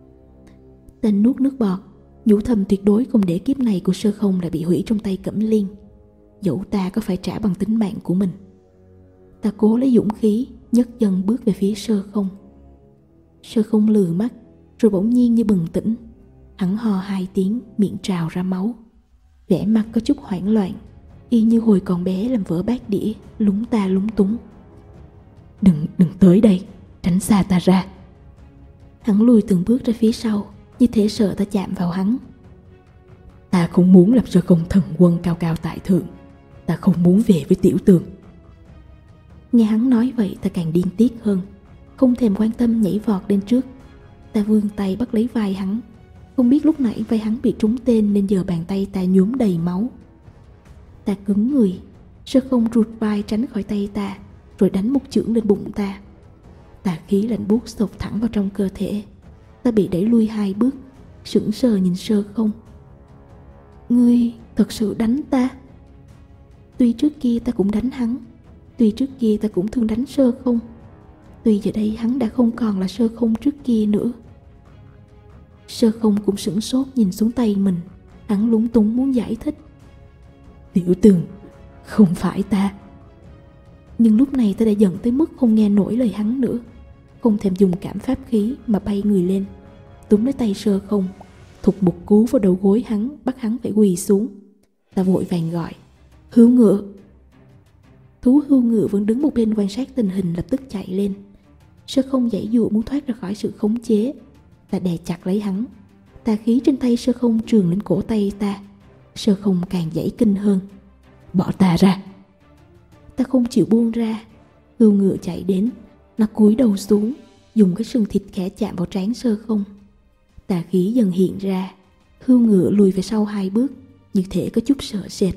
Ta nuốt nước bọt, nhủ thầm tuyệt đối không để kiếp này của Sơ Không lại bị hủy trong tay Cẩm Liên, dẫu ta có phải trả bằng tính mạng của mình. Ta cố lấy dũng khí, nhấc chân bước về phía Sơ Không. Sơ Không lừ mắt, rồi bỗng nhiên như bừng tỉnh. Hắn ho hai tiếng, miệng trào ra máu, vẻ mặt có chút hoảng loạn, y như hồi còn bé làm vỡ bát đĩa, lúng ta lúng túng. Đừng, đừng tới đây, tránh xa ta ra. Hắn lùi từng bước ra phía sau, như thể sợ ta chạm vào hắn. Ta không muốn làm Sơ Không thần quân cao cao tại thượng. Ta không muốn về với Tiểu Tường. Nghe hắn nói vậy ta càng điên tiết hơn, không thèm quan tâm nhảy vọt lên trước. Ta vươn tay bắt lấy vai hắn. Không biết lúc nãy vai hắn bị trúng tên nên giờ bàn tay ta nhuốm đầy máu. Ta cứng người. Sơ Không rụt vai tránh khỏi tay ta, rồi đánh một chưởng lên bụng ta. Tà khí lạnh buốt xộc thẳng vào trong cơ thể. Ta bị đẩy lui hai bước, sững sờ nhìn Sơ Không. Ngươi thật sự đánh ta? Tuy trước kia ta cũng đánh hắn, tuy trước kia ta cũng thường đánh Sơ Không, tuy giờ đây hắn đã không còn là Sơ Không trước kia nữa. Sơ Không cũng sửng sốt nhìn xuống tay mình. Hắn lúng túng muốn giải thích. Tiểu Tường, không phải ta. Nhưng lúc này ta đã giận tới mức không nghe nổi lời hắn nữa, không thèm dùng cảm pháp khí mà bay người lên, túm lấy tay Sơ Không, thục một cú vào đầu gối hắn, bắt hắn phải quỳ xuống. Ta vội vàng gọi Hưu Ngựa. Thú Hưu Ngựa vẫn đứng một bên quan sát tình hình lập tức chạy lên. Sơ Không giãy giụa muốn thoát ra khỏi sự khống chế. Ta đè chặt lấy hắn. Tà khí trên tay Sơ Không trườn lên cổ tay ta. Sơ Không càng giãy kinh hơn. Bỏ ta ra. Ta không chịu buông ra. Hưu Ngựa chạy đến. Nó cúi đầu xuống, dùng cái sừng thịt khẽ chạm vào trán Sơ Không. Tà khí dần hiện ra. Hưu Ngựa lùi về sau hai bước, như thể có chút sợ sệt.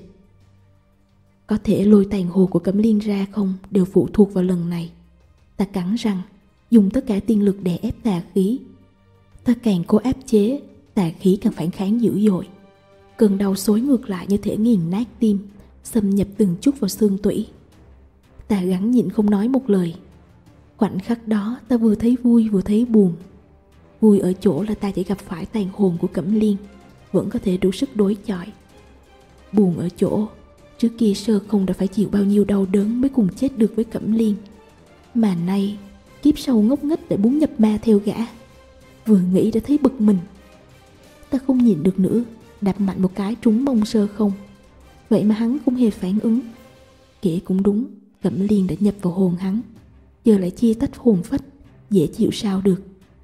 Có thể lôi tàn hồn của Cẩm Liên ra không đều phụ thuộc vào lần này. Ta cắn răng, dùng tất cả tiên lực đè ép tà khí. Ta càng cố áp chế, tà khí càng phản kháng dữ dội. Cơn đau xối ngược lại như thể nghiền nát tim, xâm nhập từng chút vào xương tủy. Ta gắng nhịn không nói một lời. Khoảnh khắc đó ta vừa thấy vui vừa thấy buồn. Vui ở chỗ là ta chỉ gặp phải tàn hồn của Cẩm Liên, vẫn có thể đủ sức đối chọi. Buồn ở chỗ trước kia Sơ Không đã phải chịu bao nhiêu đau đớn mới cùng chết được với Cẩm Liên, mà nay kiếp sau ngốc nghếch để muốn nhập ma theo gã. Vừa nghĩ đã thấy bực mình. Ta không nhịn được nữa, đạp mạnh một cái trúng mông Sơ Không. Vậy mà hắn không hề phản ứng. Kể cũng đúng, Cẩm Liên đã nhập vào hồn hắn, giờ lại chia tách hồn phách, dễ chịu sao được.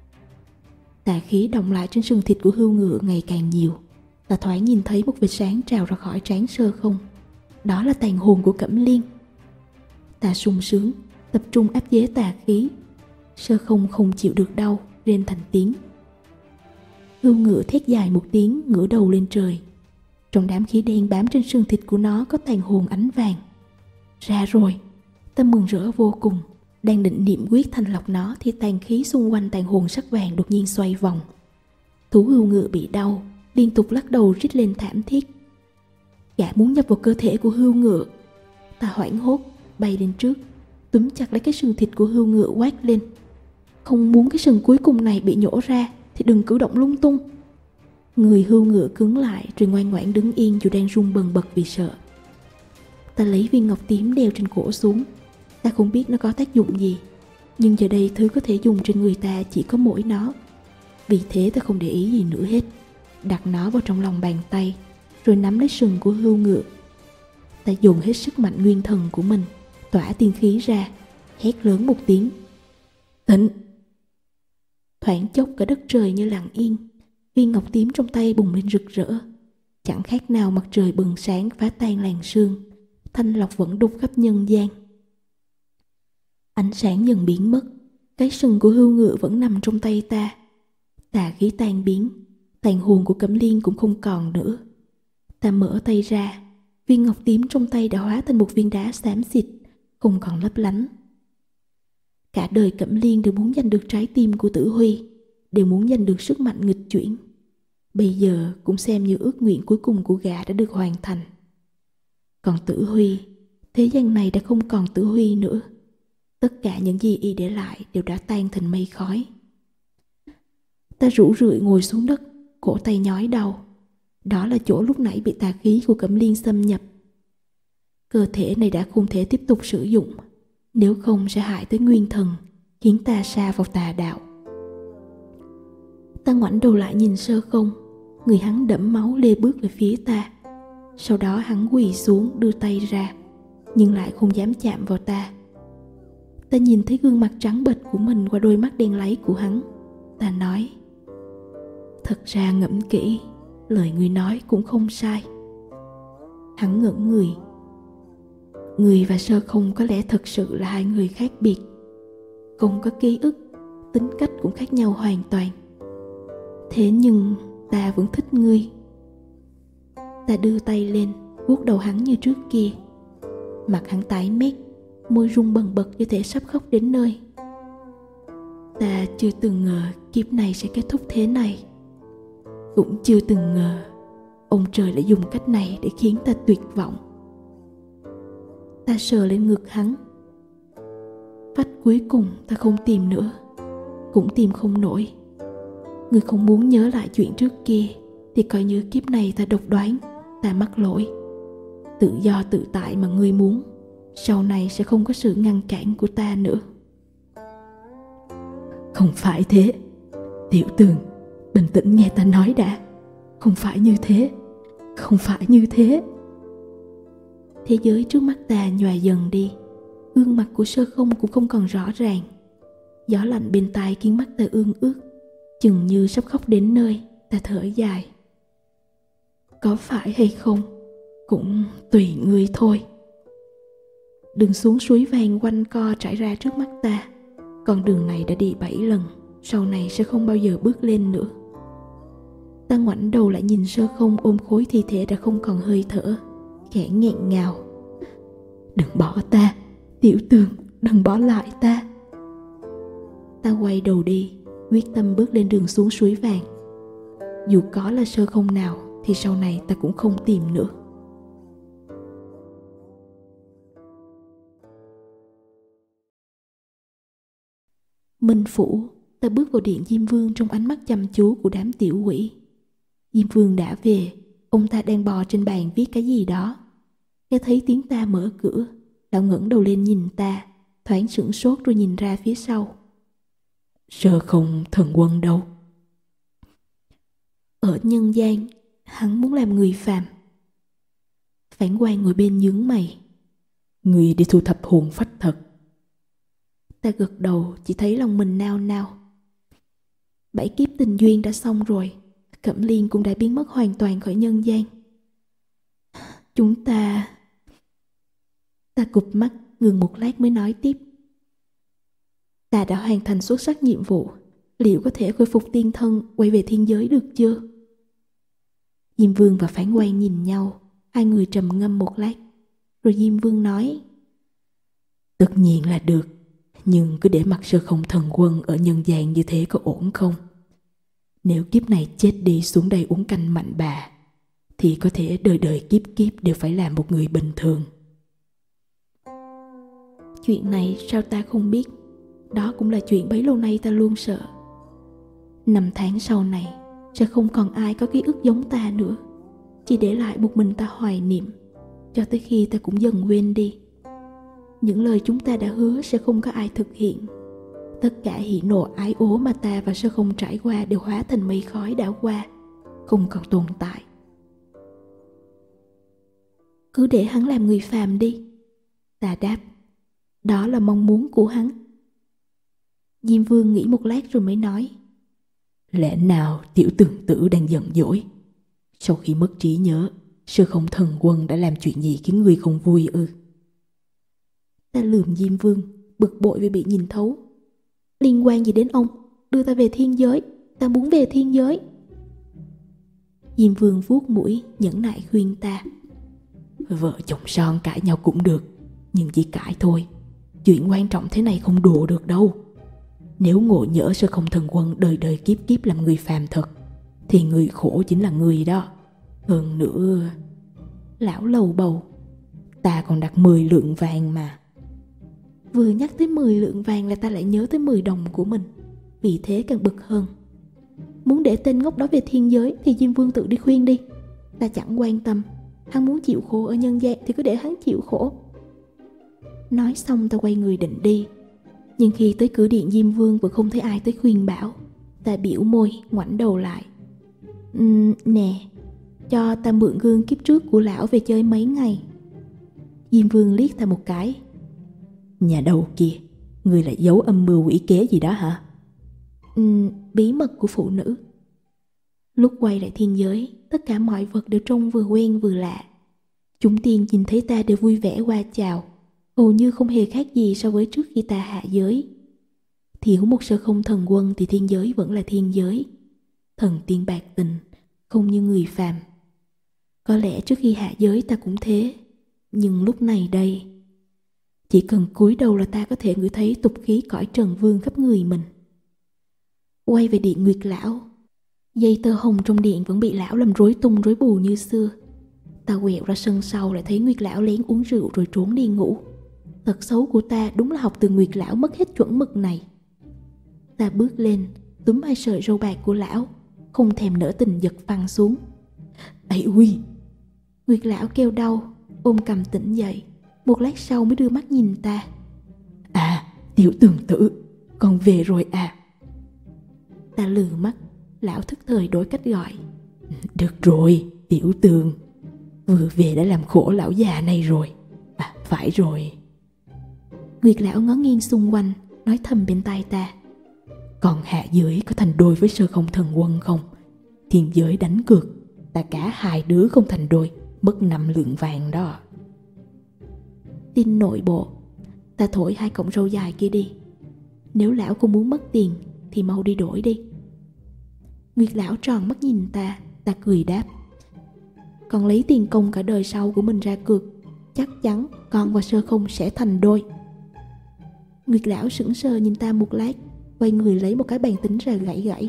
Tà khí động lại trên sừng thịt của Hưu Ngựa ngày càng nhiều. Ta thoáng nhìn thấy một vệt sáng trào ra khỏi trán Sơ Không. Đó là tàn hồn của Cẩm Liên. Ta sung sướng, tập trung áp chế tà khí. Sơ Không không chịu được đau, rên thành tiếng. Hưu Ngựa thét dài một tiếng, ngửa đầu lên trời. Trong đám khí đen bám trên sừng thịt của nó có tàn hồn ánh vàng. Ra rồi. Ta mừng rỡ vô cùng. Đang định niệm quyết thanh lọc nó thì tàn khí xung quanh tàn hồn sắc vàng đột nhiên xoay vòng. Thú Hưu Ngựa bị đau, liên tục lắc đầu rít lên thảm thiết. Gã muốn nhập vào cơ thể của Hưu Ngựa. Ta hoảng hốt, bay lên trước, túm chặt lấy cái sừng thịt của Hưu Ngựa quát lên. Không muốn cái sừng cuối cùng này bị nhổ ra thì đừng cử động lung tung. Người Hưu Ngựa cứng lại rồi ngoan ngoãn đứng yên dù đang run bần bật vì sợ. Ta lấy viên ngọc tím đeo trên cổ xuống. Ta không biết nó có tác dụng gì, nhưng giờ đây thứ có thể dùng trên người ta chỉ có mỗi nó. Vì thế ta không để ý gì nữa hết, đặt nó vào trong lòng bàn tay, rồi nắm lấy sừng của Hưu Ngựa. Ta dùng hết sức mạnh nguyên thần của mình, tỏa tiên khí ra, hét lớn một tiếng. Tịnh! Thoảng chốc cả đất trời như lặng yên. Viên ngọc tím trong tay bùng lên rực rỡ. Chẳng khác nào mặt trời bừng sáng phá tan làn sương. Thanh lọc vẫn đục khắp nhân gian. Ánh sáng dần biến mất. Cái sừng của Hưu Ngựa vẫn nằm trong tay ta. Tà khí tan biến. Tàn hồn của Cẩm Liên cũng không còn nữa. Ta mở tay ra, viên ngọc tím trong tay đã hóa thành một viên đá xám xịt, không còn lấp lánh. Cả đời Cẩm Liên đều muốn giành được trái tim của Tử Huy, đều muốn giành được sức mạnh nghịch chuyển. Bây giờ cũng xem như ước nguyện cuối cùng của gã đã được hoàn thành. Còn Tử Huy, thế gian này đã không còn Tử Huy nữa. Tất cả những gì y để lại đều đã tan thành mây khói. Ta rũ rượi ngồi xuống đất, cổ tay nhói đau. Đó là chỗ lúc nãy bị tà khí của Cẩm Liên xâm nhập. Cơ thể này đã không thể tiếp tục sử dụng, nếu không sẽ hại tới nguyên thần, khiến ta sa vào tà đạo. Ta ngoảnh đầu lại nhìn Sơ Không, người hắn đẫm máu lê bước về phía ta. Sau đó hắn quỳ xuống đưa tay ra, nhưng lại không dám chạm vào ta. Ta nhìn thấy gương mặt trắng bệch của mình qua đôi mắt đen láy của hắn. Ta nói: thật ra ngẫm kỹ, lời ngươi nói cũng không sai. Hắn ngẩn người. Người và Sơ Không có lẽ thật sự là hai người khác biệt. Không có ký ức, tính cách cũng khác nhau hoàn toàn. Thế nhưng ta vẫn thích ngươi. Ta đưa tay lên, vuốt đầu hắn như trước kia. Mặt hắn tái mét, môi run bần bật như thể sắp khóc đến nơi. Ta chưa từng ngờ kiếp này sẽ kết thúc thế này. Cũng chưa từng ngờ ông trời lại dùng cách này để khiến ta tuyệt vọng. Ta sờ lên ngực hắn. Phách cuối cùng ta không tìm nữa, cũng tìm không nổi. Ngươi không muốn nhớ lại chuyện trước kia thì coi như kiếp này ta độc đoán, ta mắc lỗi. Tự do tự tại mà ngươi muốn, sau này sẽ không có sự ngăn cản của ta nữa. Không phải thế, Tiểu Tường, bình tĩnh nghe ta nói đã. Không phải như thế, không phải như thế. Thế giới trước mắt ta nhòa dần đi. Gương mặt của Sơ Không cũng không còn rõ ràng. Gió lạnh bên tai khiến mắt ta ương ướt, chừng như sắp khóc đến nơi. Ta thở dài. Có phải hay không cũng tùy ngươi thôi. Đường xuống suối vàng quanh co trải ra trước mắt ta. Con đường này đã đi bảy lần, sau này sẽ không bao giờ bước lên nữa. Ta ngoảnh đầu lại nhìn Sơ Không ôm khối thi thể đã không còn hơi thở, khẽ nghẹn ngào. Đừng bỏ ta, Tiểu Tường, đừng bỏ lại ta. Ta quay đầu đi, quyết tâm bước lên đường xuống suối vàng. Dù có là Sơ Không nào thì sau này ta cũng không tìm nữa. Minh Phủ, ta bước vào điện Diêm Vương trong ánh mắt chăm chú của đám tiểu quỷ. Diêm Vương đã về, ông ta đang bò trên bàn viết cái gì đó. Nghe thấy tiếng ta mở cửa, lão ngẩng đầu lên nhìn ta, thoáng sửng sốt rồi nhìn ra phía sau. Sơ Không thần quân đâu? Ở nhân gian, hắn muốn làm người phàm. Phản Quan ngồi bên nhướng mày. Người đi thu thập hồn phách thật. Ta gật đầu, chỉ thấy lòng mình nao nao. Bảy kiếp tình duyên đã xong rồi, Cẩm Liên cũng đã biến mất hoàn toàn khỏi nhân gian. Chúng ta... Ta cụp mắt, ngừng một lát mới nói tiếp. Ta đã hoàn thành xuất sắc nhiệm vụ, liệu có thể khôi phục tiên thân, quay về thiên giới được chưa? Diêm Vương và Phản Quan nhìn nhau, hai người trầm ngâm một lát. Rồi Diêm Vương nói: tất nhiên là được, nhưng cứ để mặc Sơ Không thần quân ở nhân gian như thế có ổn không? Nếu kiếp này chết đi xuống đây uống canh mạnh bà, thì có thể đời đời kiếp kiếp đều phải làm một người bình thường. Chuyện này sao ta không biết? Đó cũng là chuyện bấy lâu nay ta luôn sợ. Năm tháng sau này sẽ không còn ai có ký ức giống ta nữa, chỉ để lại một mình ta hoài niệm, cho tới khi ta cũng dần quên đi. Những lời chúng ta đã hứa sẽ không có ai thực hiện. Tất cả hỉ nộ ái ố mà ta và Sơ Không trải qua đều hóa thành mây khói đã qua, không còn tồn tại. Cứ để hắn làm người phàm đi, ta đáp. Đó là mong muốn của hắn. Diêm Vương nghĩ một lát rồi mới nói: lẽ nào Tiểu Tường Tử đang giận dỗi? Sau khi mất trí nhớ, Sơ Không thần quân đã làm chuyện gì khiến ngươi không vui ư? Ta lườm Diêm Vương, bực bội vì bị nhìn thấu. Liên quan gì đến ông? Đưa ta về thiên giới, ta muốn về thiên giới. Diêm Vương vuốt mũi nhẫn nại khuyên ta. Vợ chồng son cãi nhau cũng được, nhưng chỉ cãi thôi. Chuyện quan trọng thế này không đùa được đâu. Nếu ngộ nhỡ Sơ Không Thần Quân đời đời kiếp kiếp làm người phàm thật, thì người khổ chính là người đó. Hơn nữa, lão lầu bầu, ta còn đặt mười lượng vàng mà. Vừa nhắc tới mười lượng vàng là ta lại nhớ tới mười đồng của mình, vì thế càng bực hơn. Muốn để tên ngốc đó về thiên giới thì Diêm Vương tự đi khuyên đi, ta chẳng quan tâm. Hắn muốn chịu khổ ở nhân gian thì cứ để hắn chịu khổ. Nói xong ta quay người định đi, nhưng khi tới cửa điện Diêm Vương vẫn không thấy ai tới khuyên bảo. Ta biểu môi ngoảnh đầu lại. uhm, Nè, cho ta mượn gương kiếp trước của lão về chơi mấy ngày. Diêm Vương liếc ta một cái. Nhà đầu kia, người lại giấu âm mưu quỷ kế gì đó hả? uhm, Bí mật của phụ nữ. Lúc quay lại thiên giới, tất cả mọi vật đều trông vừa quen vừa lạ. Chúng tiên nhìn thấy ta đều vui vẻ qua chào, hầu như không hề khác gì so với trước khi ta hạ giới. Thiếu một Sơ Không Thần Quân thì thiên giới vẫn là thiên giới. Thần tiên bạc tình, không như người phàm. Có lẽ trước khi hạ giới ta cũng thế, nhưng lúc này đây, chỉ cần cúi đầu là ta có thể ngửi thấy tục khí cõi trần vương khắp người mình. Quay về điện Nguyệt Lão, dây tơ hồng trong điện vẫn bị lão làm rối tung rối bù như xưa. Ta quẹo ra sân sau lại thấy Nguyệt Lão lén uống rượu rồi trốn đi ngủ. Tật xấu của ta đúng là học từ Nguyệt Lão mất hết chuẩn mực này. Ta bước lên, túm hai sợi râu bạc của lão, không thèm nỡ tình giật phăng xuống. Ây ui! Nguyệt Lão kêu đau, ôm cầm tỉnh dậy. Một lát sau mới đưa mắt nhìn ta. À, Tiểu Tường tử, con về rồi à? Ta lừ mắt, lão thức thời đổi cách gọi. Được rồi, Tiểu Tường, vừa về đã làm khổ lão già này rồi. À, phải rồi. Nguyệt Lão ngó nghiêng xung quanh, nói thầm bên tai ta. Còn hạ giới có thành đôi với Sơ Không Thần Quân không? Thiên giới đánh cược, ta cả hai đứa không thành đôi, mất năm lượng vàng đó. Tin nội bộ. Ta thổi hai cọng râu dài kia đi. Nếu lão không muốn mất tiền thì mau đi đổi đi. Nguyệt Lão tròn mắt nhìn ta. Ta cười đáp. Con lấy tiền công cả đời sau của mình ra cược, chắc chắn con và Sơ Không sẽ thành đôi. Nguyệt Lão sững sờ nhìn ta một lát, quay người lấy một cái bàn tính ra gãy gãy.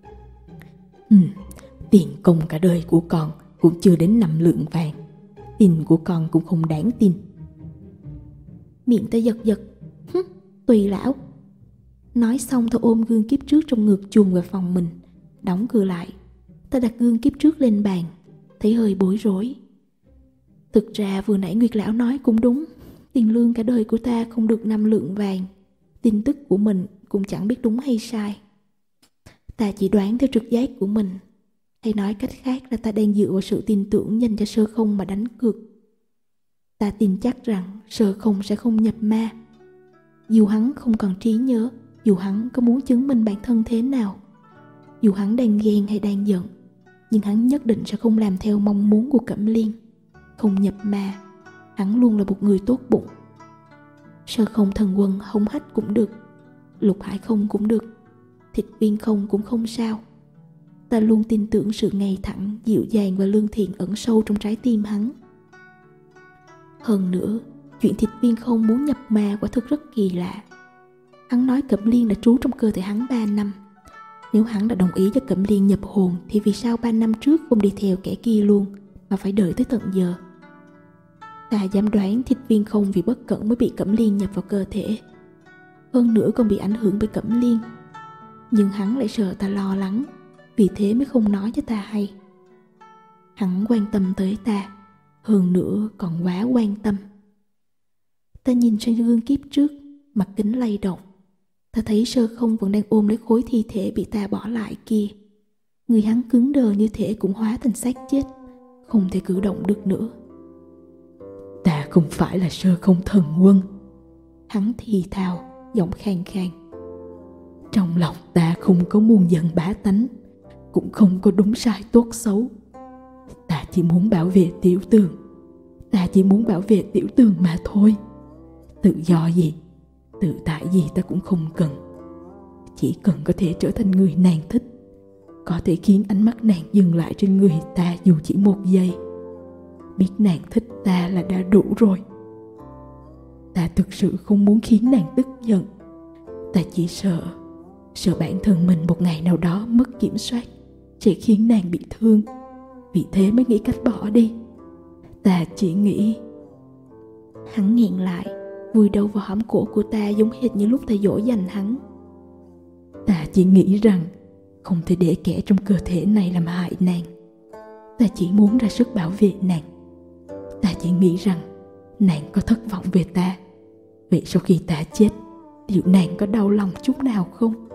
Ừ, tiền công cả đời của con cũng chưa đến năm lượng vàng. Tin của con cũng không đáng tin. Miệng ta giật giật. Hứ, tùy lão. Nói xong ta ôm gương kiếp trước trong ngực chuồn vào phòng mình, đóng cửa lại. Ta đặt gương kiếp trước lên bàn, thấy hơi bối rối. Thực ra vừa nãy Nguyệt Lão nói cũng đúng. Tiền lương cả đời của ta không được năm lượng vàng. Tin tức của mình cũng chẳng biết đúng hay sai. Ta chỉ đoán theo trực giác của mình, hay nói cách khác là ta đang dựa vào sự tin tưởng dành cho Sơ Không mà đánh cược. Ta tin chắc rằng Sơ Không sẽ không nhập ma. Dù hắn không còn trí nhớ, dù hắn có muốn chứng minh bản thân thế nào, dù hắn đang ghen hay đang giận, nhưng hắn nhất định sẽ không làm theo mong muốn của Cẩm Liên. Không nhập ma, hắn luôn là một người tốt bụng. Sơ Không Thần Quân hống hách cũng được, Lục Hải không cũng được, Thịt Viên không cũng không sao. Ta luôn tin tưởng sự ngay thẳng, dịu dàng và lương thiện ẩn sâu trong trái tim hắn. Hơn nữa, chuyện Thịt Viên không muốn nhập ma quả thực rất kỳ lạ. Hắn nói Cẩm Liên đã trú trong cơ thể hắn ba năm. Nếu hắn đã đồng ý cho Cẩm Liên nhập hồn thì vì sao ba năm trước không đi theo kẻ kia luôn, mà phải đợi tới tận giờ? Ta dám đoán Thịt Viên không vì bất cẩn mới bị Cẩm Liên nhập vào cơ thể. Hơn nữa còn bị ảnh hưởng bởi Cẩm Liên. Nhưng hắn lại sợ ta lo lắng, vì thế mới không nói cho ta hay. Hắn quan tâm tới ta, hơn nữa còn quá quan tâm. Ta nhìn sang gương kiếp trước, mặt kính lay động. Ta thấy Sơ Không vẫn đang ôm lấy khối thi thể bị ta bỏ lại kia. Người hắn cứng đờ như thể cũng hóa thành xác chết, không thể cử động được nữa. Ta không phải là Sơ Không Thần Quân, hắn thì thào, giọng khàn khàn. Trong lòng ta không có muôn giận bá tánh, cũng không có đúng sai tốt xấu. Ta chỉ muốn bảo vệ Tiểu Tường. Ta chỉ muốn bảo vệ Tiểu Tường mà thôi. Tự do gì, tự tại gì ta cũng không cần. Chỉ cần có thể trở thành người nàng thích, có thể khiến ánh mắt nàng dừng lại trên người ta dù chỉ một giây. Biết nàng thích ta là đã đủ rồi. Ta thực sự không muốn khiến nàng tức giận. Ta chỉ sợ, sợ bản thân mình một ngày nào đó mất kiểm soát sẽ khiến nàng bị thương. Vì thế mới nghĩ cách bỏ đi. Ta chỉ nghĩ... Hắn nghẹn lại, vùi đầu vào hõm cổ của ta giống hệt như lúc ta dỗ dành hắn. Ta chỉ nghĩ rằng không thể để kẻ trong cơ thể này làm hại nàng. Ta chỉ muốn ra sức bảo vệ nàng. Ta chỉ nghĩ rằng nàng có thất vọng về ta. Vậy sau khi ta chết, liệu nàng có đau lòng chút nào không?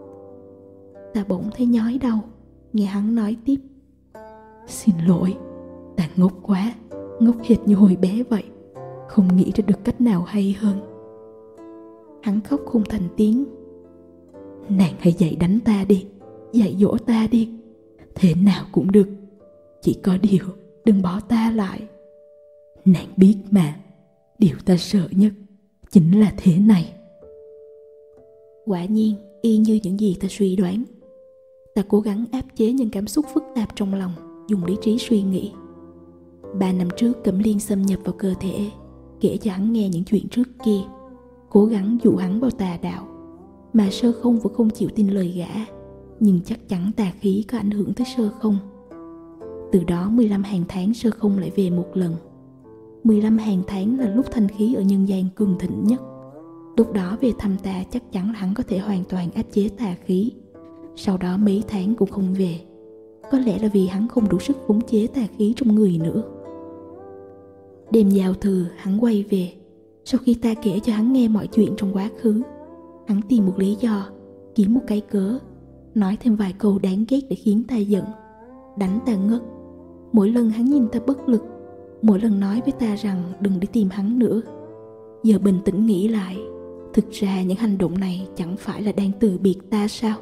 Ta bỗng thấy nhói đau, nghe hắn nói tiếp. Xin lỗi, ta ngốc quá, ngốc hệt như hồi bé vậy. Không nghĩ ra được cách nào hay hơn. Hắn khóc không thành tiếng. Nàng hãy dạy đánh ta đi, dạy dỗ ta đi. Thế nào cũng được. Chỉ có điều đừng bỏ ta lại. Nàng biết mà, điều ta sợ nhất chính là thế này. Quả nhiên, y như những gì ta suy đoán. Ta cố gắng áp chế những cảm xúc phức tạp trong lòng, dùng lý trí suy nghĩ. Ba năm trước Cẩm Liên xâm nhập vào cơ thể, kể cho hắn nghe những chuyện trước kia, cố gắng dụ hắn vào tà đạo. Mà Sơ Không vẫn không chịu tin lời gã. Nhưng chắc chắn tà khí có ảnh hưởng tới Sơ Không. Từ đó mười lăm hàng tháng Sơ Không lại về một lần. mười lăm hàng tháng là lúc thanh khí ở nhân gian cường thịnh nhất. Lúc đó về thăm ta chắc chắn là hắn có thể hoàn toàn áp chế tà khí. Sau đó mấy tháng cũng không về. Có lẽ là vì hắn không đủ sức khống chế tà khí trong người nữa. Đêm giao thừa hắn quay về. Sau khi ta kể cho hắn nghe mọi chuyện trong quá khứ, hắn tìm một lý do, kiếm một cái cớ, nói thêm vài câu đáng ghét để khiến ta giận, đánh ta ngất. Mỗi lần hắn nhìn ta bất lực, mỗi lần nói với ta rằng đừng đi tìm hắn nữa. Giờ bình tĩnh nghĩ lại, thực ra những hành động này chẳng phải là đang từ biệt ta sao?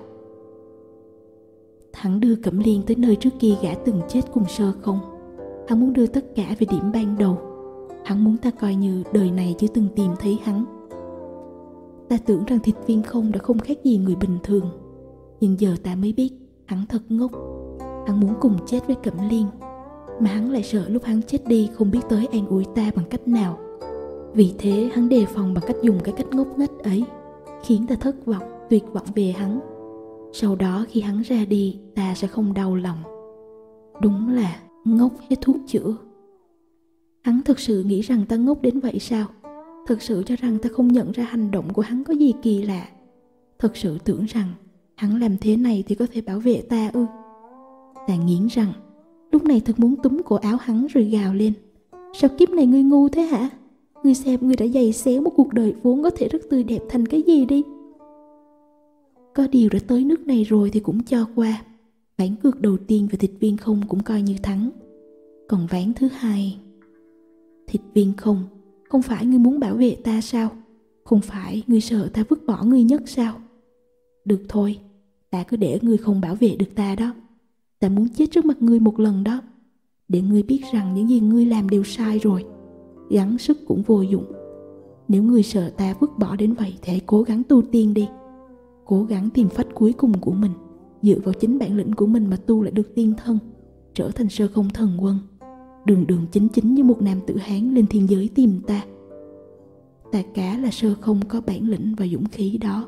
Hắn đưa Cẩm Liên tới nơi trước kia gã từng chết cùng Sơ Không. Hắn muốn đưa tất cả về điểm ban đầu. Hắn muốn ta coi như đời này chưa từng tìm thấy hắn. Ta tưởng rằng Thịt Viên Không đã không khác gì người bình thường. Nhưng giờ ta mới biết hắn thật ngốc. Hắn muốn cùng chết với Cẩm Liên, mà hắn lại sợ lúc hắn chết đi không biết tới an ủi ta bằng cách nào. Vì thế hắn đề phòng bằng cách dùng cái cách ngốc nghếch ấy, khiến ta thất vọng, tuyệt vọng về hắn. Sau đó khi hắn ra đi, ta sẽ không đau lòng. Đúng là ngốc hết thuốc chữa. Hắn thực sự nghĩ rằng ta ngốc đến vậy sao? Thực sự cho rằng ta không nhận ra hành động của hắn có gì kỳ lạ? Thực sự tưởng rằng hắn làm thế này thì có thể bảo vệ ta ư? Ta nghiến rằng lúc này thật muốn túm cổ áo hắn rồi gào lên. Sao kiếp này ngươi ngu thế hả? Ngươi xem ngươi đã giày xéo một cuộc đời vốn có thể rất tươi đẹp thành cái gì đi? Có điều đã tới nước này rồi thì cũng cho qua. Ván cược đầu tiên về Thịt Viên Không cũng coi như thắng. Còn ván thứ hai... Thịt Viên Không, không phải ngươi muốn bảo vệ ta sao? Không phải ngươi sợ ta vứt bỏ ngươi nhất sao? Được thôi, ta cứ để ngươi không bảo vệ được ta đó. Ta muốn chết trước mặt ngươi một lần đó, để ngươi biết rằng những gì ngươi làm đều sai rồi. Gắng sức cũng vô dụng. Nếu ngươi sợ ta vứt bỏ đến vậy thì hãy cố gắng tu tiên đi. Cố gắng tìm phách cuối cùng của mình, dựa vào chính bản lĩnh của mình mà tu lại được tiên thân, trở thành Sơ Không thần quân, đường đường chính chính như một nam tử Hán lên thiên giới tìm ta. Ta cá là Sơ Không có bản lĩnh và dũng khí đó.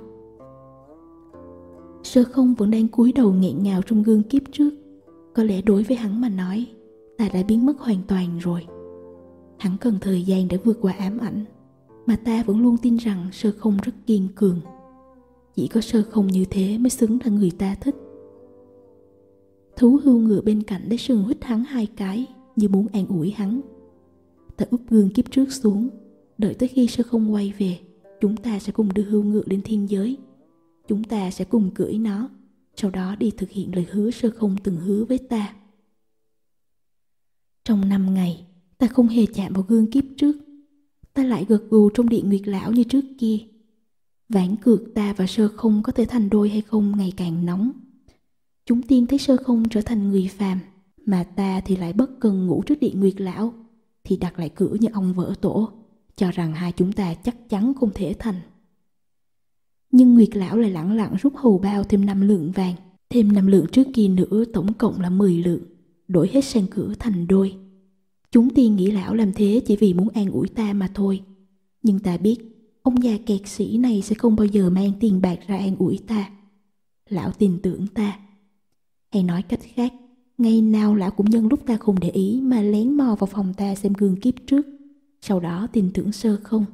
Sơ Không vẫn đang cúi đầu nghẹn ngào trong gương kiếp trước. Có lẽ đối với hắn mà nói, ta đã biến mất hoàn toàn rồi. Hắn cần thời gian để vượt qua ám ảnh, mà ta vẫn luôn tin rằng Sơ Không rất kiên cường. Chỉ có Sơ Không như thế mới xứng là người ta thích. Thú hươu ngựa bên cạnh để sừng huýt hắn hai cái, như muốn an ủi hắn. Ta úp gương kiếp trước xuống, đợi tới khi Sơ Không quay về, chúng ta sẽ cùng đưa hươu ngựa lên thiên giới. Chúng ta sẽ cùng cưỡi nó, sau đó đi thực hiện lời hứa Sơ Không từng hứa với ta. Trong năm ngày, ta không hề chạm vào gương kiếp trước. Ta lại gật gù trong điện Nguyệt Lão như trước kia. Ván cược ta và Sơ Không có thể thành đôi hay không ngày càng nóng. Chúng tiên thấy Sơ Không trở thành người phàm, mà ta thì lại bất cần ngủ trước điện Nguyệt Lão, thì đặt lại cửa như ông vỡ tổ, cho rằng hai chúng ta chắc chắn không thể thành. Nhưng Nguyệt Lão lại lẳng lặng rút hầu bao thêm năm lượng vàng, Thêm năm lượng trước kia nữa, tổng cộng là mười lượng, đổi hết sang cửa thành đôi. Chúng tiên nghĩ lão làm thế chỉ vì muốn an ủi ta mà thôi. Nhưng ta biết, ông già kẹt sĩ này sẽ không bao giờ mang tiền bạc ra an ủi ta. Lão tin tưởng ta. Hay nói cách khác, ngày nào lão cũng nhân lúc ta không để ý mà lén mò vào phòng ta xem gương kiếp trước, sau đó tin tưởng Sơ Không.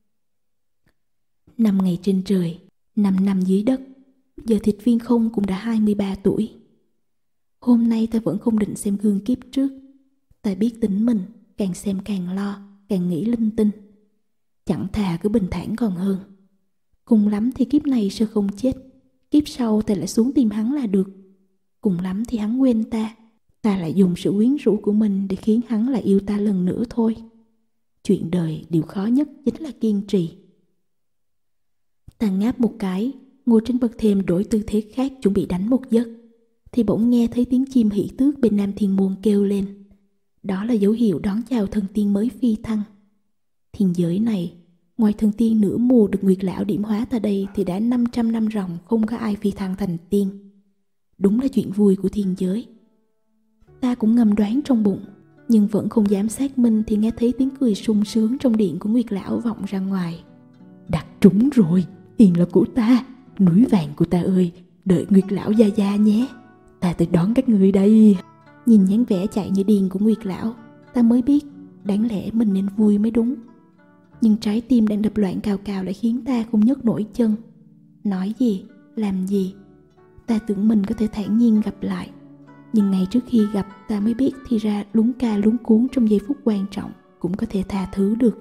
Năm ngày trên trời, năm năm dưới đất, giờ Thịt Viên Không cũng đã hai mươi ba tuổi. Hôm nay ta vẫn không định xem gương kiếp trước. Ta biết tính mình, càng xem càng lo, càng nghĩ linh tinh. Chẳng thà cứ bình thản còn hơn. Cùng lắm thì kiếp này Sơ Không chết, kiếp sau ta lại xuống tìm hắn là được. Cùng lắm thì hắn quên ta, ta lại dùng sự quyến rũ của mình để khiến hắn lại yêu ta lần nữa thôi. Chuyện đời điều khó nhất chính là kiên trì. Ta ngáp một cái, ngồi trên bậc thềm đổi tư thế khác chuẩn bị đánh một giấc, thì bỗng nghe thấy tiếng chim hỷ tước bên Nam Thiên Môn kêu lên. Đó là dấu hiệu đón chào thần tiên mới phi thăng. Thiên giới này, ngoài thần tiên nửa mùa được Nguyệt Lão điểm hóa ta đây thì đã năm trăm năm ròng không có ai phi thăng thành tiên. Đúng là chuyện vui của thiên giới. Ta cũng ngầm đoán trong bụng, nhưng vẫn không dám xác minh thì nghe thấy tiếng cười sung sướng trong điện của Nguyệt Lão vọng ra ngoài. Đặt trúng rồi, tiền là của ta, núi vàng của ta ơi, đợi Nguyệt Lão gia gia nhé, ta tới đón các người đây. Nhìn dáng vẻ chạy như điên của Nguyệt Lão, ta mới biết đáng lẽ mình nên vui mới đúng. Nhưng trái tim đang đập loạn cào cào lại khiến ta không nhấc nổi chân. Nói gì, làm gì, ta tưởng mình có thể thản nhiên gặp lại. Nhưng ngay trước khi gặp ta mới biết thì ra lúng ca lúng cuốn trong giây phút quan trọng cũng có thể tha thứ được.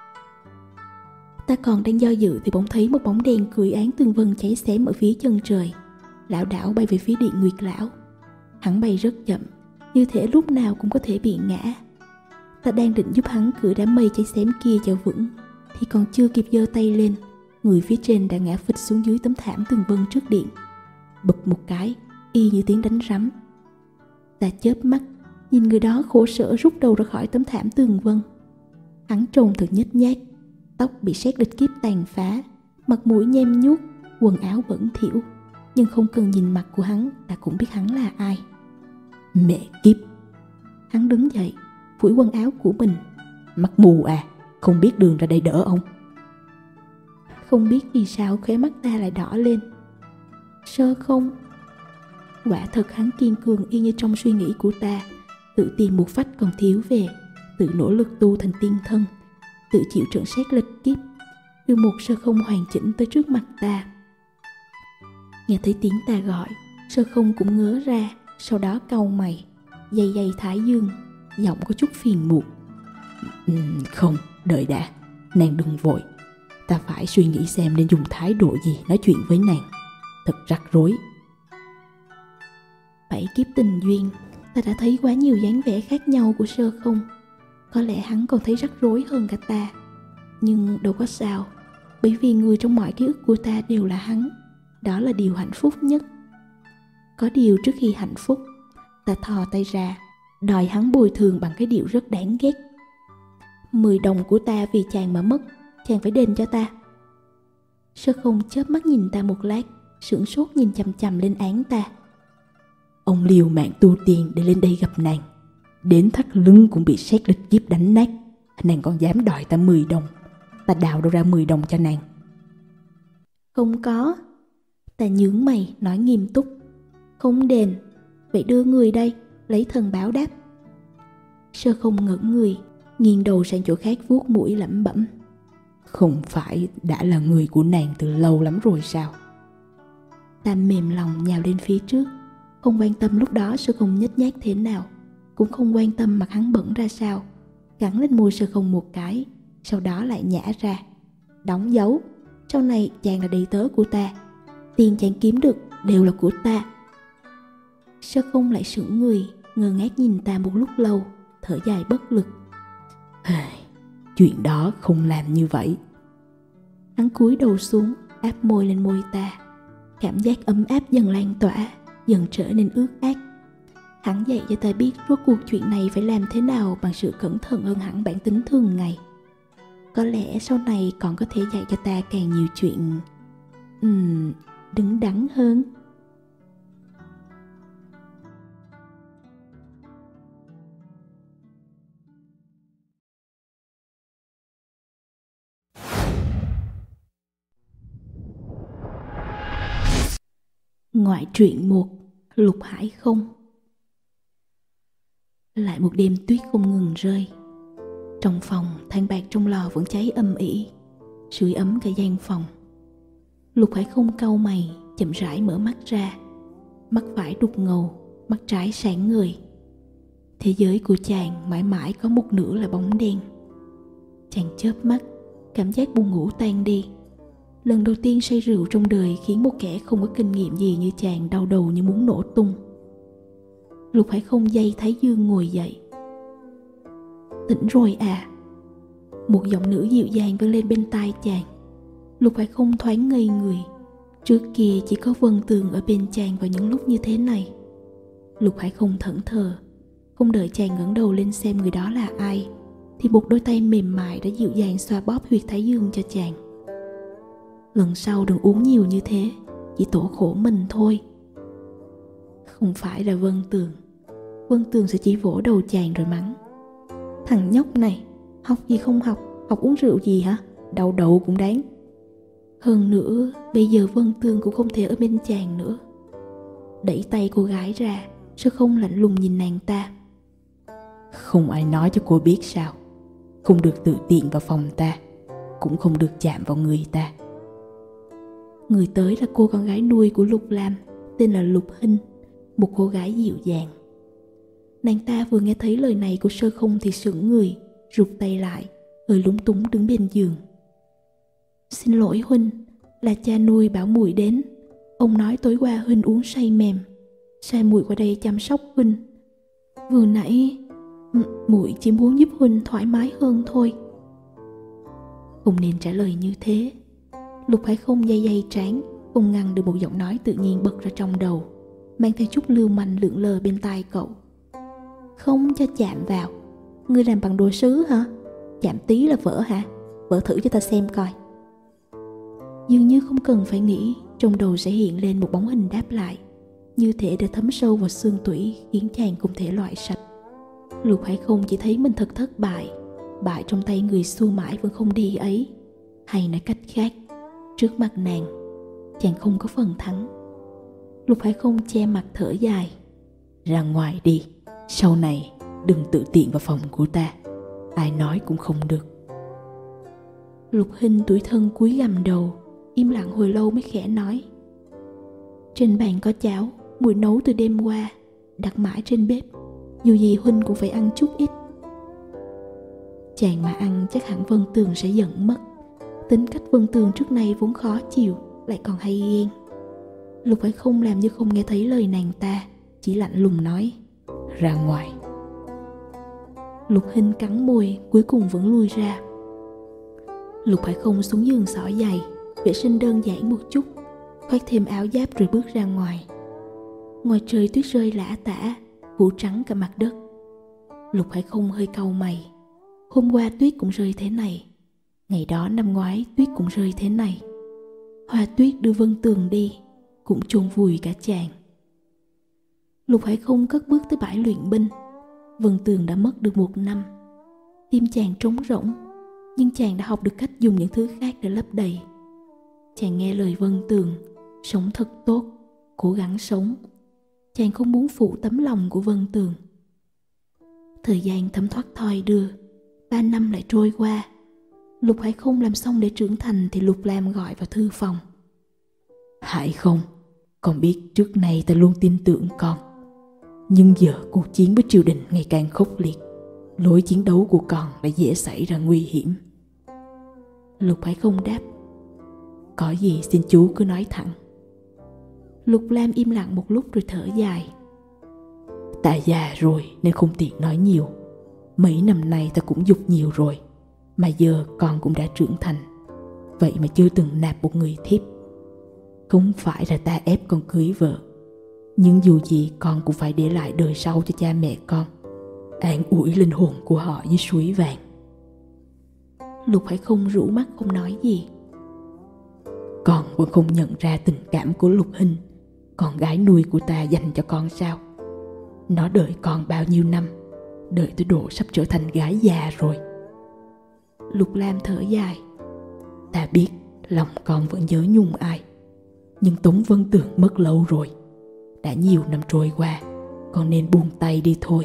Ta còn đang do dự thì bỗng thấy một bóng đèn cưỡi án tường vân cháy xém ở phía chân trời, lảo đảo bay về phía điện Nguyệt Lão. Hắn bay rất chậm, như thể lúc nào cũng có thể bị ngã. Ta đang định giúp hắn cưỡi đám mây cháy xém kia cho vững, thì còn chưa kịp giơ tay lên, người phía trên đã ngã phịch xuống dưới tấm thảm tường vân trước điện. Bụp một cái, y như tiếng đánh rắm. Ta chớp mắt, nhìn người đó khổ sở rút đầu ra khỏi tấm thảm tường vân. Hắn trông thật nhếch nhác, tóc bị sét lịch kiếp tàn phá, mặt mũi nhem nhuốc, quần áo bẩn thỉu, nhưng không cần nhìn mặt của hắn ta cũng biết hắn là ai. Mẹ kiếp! Hắn đứng dậy, phủi quần áo của mình. Mắt mù à, không biết đường ra đây đỡ ông. Không biết vì sao khóe mắt ta lại đỏ lên. Sơ Không. Quả thật hắn kiên cường y như trong suy nghĩ của ta, tự tìm một phách còn thiếu về, tự nỗ lực tu thành tiên thân, tự chịu trận xét lịch kiếp, đưa một Sơ Không hoàn chỉnh tới trước mặt ta. Nghe thấy tiếng ta gọi, Sơ Không cũng ngớ ra, sau đó cau mày, day day thái dương, giọng có chút phiền muộn. Ừ, không, đợi đã, nàng đừng vội, ta phải suy nghĩ xem nên dùng thái độ gì nói chuyện với nàng, thật rắc rối. Bảy kiếp tình duyên, ta đã thấy quá nhiều dáng vẻ khác nhau của Sơ Không. Có lẽ hắn còn thấy rắc rối hơn cả ta, nhưng đâu có sao, bởi vì người trong mọi ký ức của ta đều là hắn. Đó là điều hạnh phúc nhất. Có điều trước khi hạnh phúc, ta thò tay ra, đòi hắn bồi thường bằng cái điệu rất đáng ghét. Mười đồng của ta vì chàng mà mất, chàng phải đền cho ta. Sơ Không chớp mắt nhìn ta một lát, sửng sốt nhìn chằm chằm lên án ta. Ông liều mạng tu tiền để lên đây gặp nàng, đến thắt lưng cũng bị sét lịch kiếp đánh nát, nàng còn dám đòi ta mười đồng. Ta đào đâu ra mười đồng cho nàng? Không có. Ta nhướng mày nói nghiêm túc. Không đền, vậy đưa người đây, lấy thần báo đáp. Sơ Không ngẩng người, nghiêng đầu sang chỗ khác vuốt mũi lẩm bẩm. Không phải đã là người của nàng từ lâu lắm rồi sao? Ta mềm lòng nhào lên phía trước, không quan tâm lúc đó Sơ Không nhếch nhác thế nào, cũng không quan tâm mặt hắn bẩn ra sao. Gắn lên môi Sơ Không một cái, sau đó lại nhả ra. Đóng dấu, sau này chàng là đầy tớ của ta, tiền chàng kiếm được đều là của ta. Sơ Không lại sững người, ngơ ngác nhìn ta một lúc lâu, thở dài bất lực. Chuyện đó không làm như vậy. Hắn cúi đầu xuống, áp môi lên môi ta. Cảm giác ấm áp dần lan tỏa, dần trở nên ướt át. Hắn dạy cho ta biết rốt cuộc chuyện này phải làm thế nào bằng sự cẩn thận hơn hẳn bản tính thường ngày. Có lẽ sau này còn có thể dạy cho ta càng nhiều chuyện Ừm, đứng đắn hơn. Ngoại truyện một, Lục Hải không. Lại một đêm tuyết không ngừng rơi. Trong phòng, than bạc trong lò vẫn cháy âm ỉ, sưởi ấm cả gian phòng. Lục Hải không cau mày, chậm rãi mở mắt ra. Mắt phải đục ngầu, mắt trái sáng ngời. Thế giới của chàng mãi mãi có một nửa là bóng đen. Chàng chớp mắt, cảm giác buồn ngủ tan đi. Lần đầu tiên say rượu trong đời khiến một kẻ không có kinh nghiệm gì như chàng đau đầu như muốn nổ tung. Lục Hải không dây Thái Dương ngồi dậy. Tỉnh rồi à? Một giọng nữ dịu dàng vang lên bên tai chàng. Lục Hải không thoáng ngây người. Trước kia chỉ có Vân Tường ở bên chàng vào những lúc như thế này. Lục Hải không thẫn thờ. Không đợi chàng ngẩng đầu lên xem người đó là ai, thì một đôi tay mềm mại đã dịu dàng xoa bóp huyệt Thái Dương cho chàng. Lần sau đừng uống nhiều như thế, chỉ tổ khổ mình thôi. Không phải là Vân Tường. Vân Tường sẽ chỉ vỗ đầu chàng rồi mắng. Thằng nhóc này, học gì không học, học uống rượu gì hả? Đau đầu cũng đáng. Hơn nữa, bây giờ Vân Tường cũng không thể ở bên chàng nữa. Đẩy tay cô gái ra, Sơ Không lạnh lùng nhìn nàng ta. Không ai nói cho cô biết sao? Không được tự tiện vào phòng ta, cũng không được chạm vào người ta. Người tới là cô con gái nuôi của Lục Lam, tên là Lục Hinh, một cô gái dịu dàng. Nàng ta vừa nghe thấy lời này của Sơ Không thì sững người, rụt tay lại, hơi lúng túng đứng bên giường. Xin lỗi huynh, là cha nuôi bảo muội đến. Ông nói tối qua huynh uống say mềm, sai muội qua đây chăm sóc huynh. Vừa nãy muội chỉ muốn giúp huynh thoải mái hơn thôi. Không nên trả lời như thế. Lục Hải không dây dây trán, không ngăn được một giọng nói tự nhiên bật ra trong đầu, mang theo chút lưu manh lượn lờ bên tai cậu. Không cho chạm vào. Ngươi làm bằng đồ sứ hả? Chạm tí là vỡ hả? Vỡ thử cho ta xem coi. Dường như không cần phải nghĩ, trong đầu sẽ hiện lên một bóng hình đáp lại, như thể đã thấm sâu vào xương tủy, khiến chàng không thể loại sạch. Lục Hải không chỉ thấy mình thật thất bại, bại trong tay người xua mãi vẫn không đi ấy. Hay nói cách khác, trước mặt nàng, chàng không có phần thắng. Lục Hải không che mặt thở dài. Ra ngoài đi, sau này đừng tự tiện vào phòng của ta, ai nói cũng không được. Lục Hinh tủi thân cúi gằm đầu, im lặng hồi lâu mới khẽ nói. Trên bàn có cháo, muội nấu từ đêm qua, đặt mãi trên bếp, dù gì huynh cũng phải ăn chút ít. Chàng mà ăn chắc hẳn Vân Tường sẽ giận mất. Tính cách Vân Tường trước nay vốn khó chịu, lại còn hay ghen. Lục Hải không làm như không nghe thấy lời nàng ta, chỉ lạnh lùng nói. Ra ngoài. Lục Hinh cắn môi, cuối cùng vẫn lui ra. Lục Hải không xuống giường xỏ giày, vệ sinh đơn giản một chút, khoác thêm áo giáp rồi bước ra ngoài. Ngoài trời tuyết rơi lã tả, phủ trắng cả mặt đất. Lục Hải không hơi cau mày. Hôm qua tuyết cũng rơi thế này, ngày đó năm ngoái tuyết cũng rơi thế này. Hoa tuyết đưa Vân Tường đi, cũng chôn vùi cả chàng. Lục Hải không cất bước tới bãi luyện binh. Vân Tường đã mất được một năm. Tim chàng trống rỗng, nhưng chàng đã học được cách dùng những thứ khác để lấp đầy. Chàng nghe lời Vân Tường, sống thật tốt, cố gắng sống. Chàng không muốn phụ tấm lòng của Vân Tường. Thời gian thấm thoát thoi đưa, ba năm lại trôi qua. Lục Hải không làm xong để trưởng thành thì Lục Lam gọi vào thư phòng. Hải không, con biết trước nay ta luôn tin tưởng con, nhưng giờ cuộc chiến với triều đình ngày càng khốc liệt, lối chiến đấu của con lại dễ xảy ra nguy hiểm. Lục Hải không đáp. Có gì xin chú cứ nói thẳng. Lục Lam im lặng một lúc rồi thở dài. Ta già rồi nên không tiện nói nhiều. Mấy năm nay ta cũng dục nhiều rồi, mà giờ con cũng đã trưởng thành, vậy mà chưa từng nạp một người thiếp. Không phải là ta ép con cưới vợ, nhưng dù gì con cũng phải để lại đời sau cho cha mẹ con, an ủi linh hồn của họ với suối vàng. Lục Hải không rũ mắt không nói gì. Con vẫn không nhận ra tình cảm của Lục Hinh, con gái nuôi của ta dành cho con sao? Nó đợi con bao nhiêu năm, đợi tới độ sắp trở thành gái già rồi. Lục Lam thở dài. Ta biết lòng con vẫn nhớ nhung ai, Nhưng Tống Vân Tường mất lâu rồi. Đã nhiều năm trôi qua, con nên buông tay đi thôi.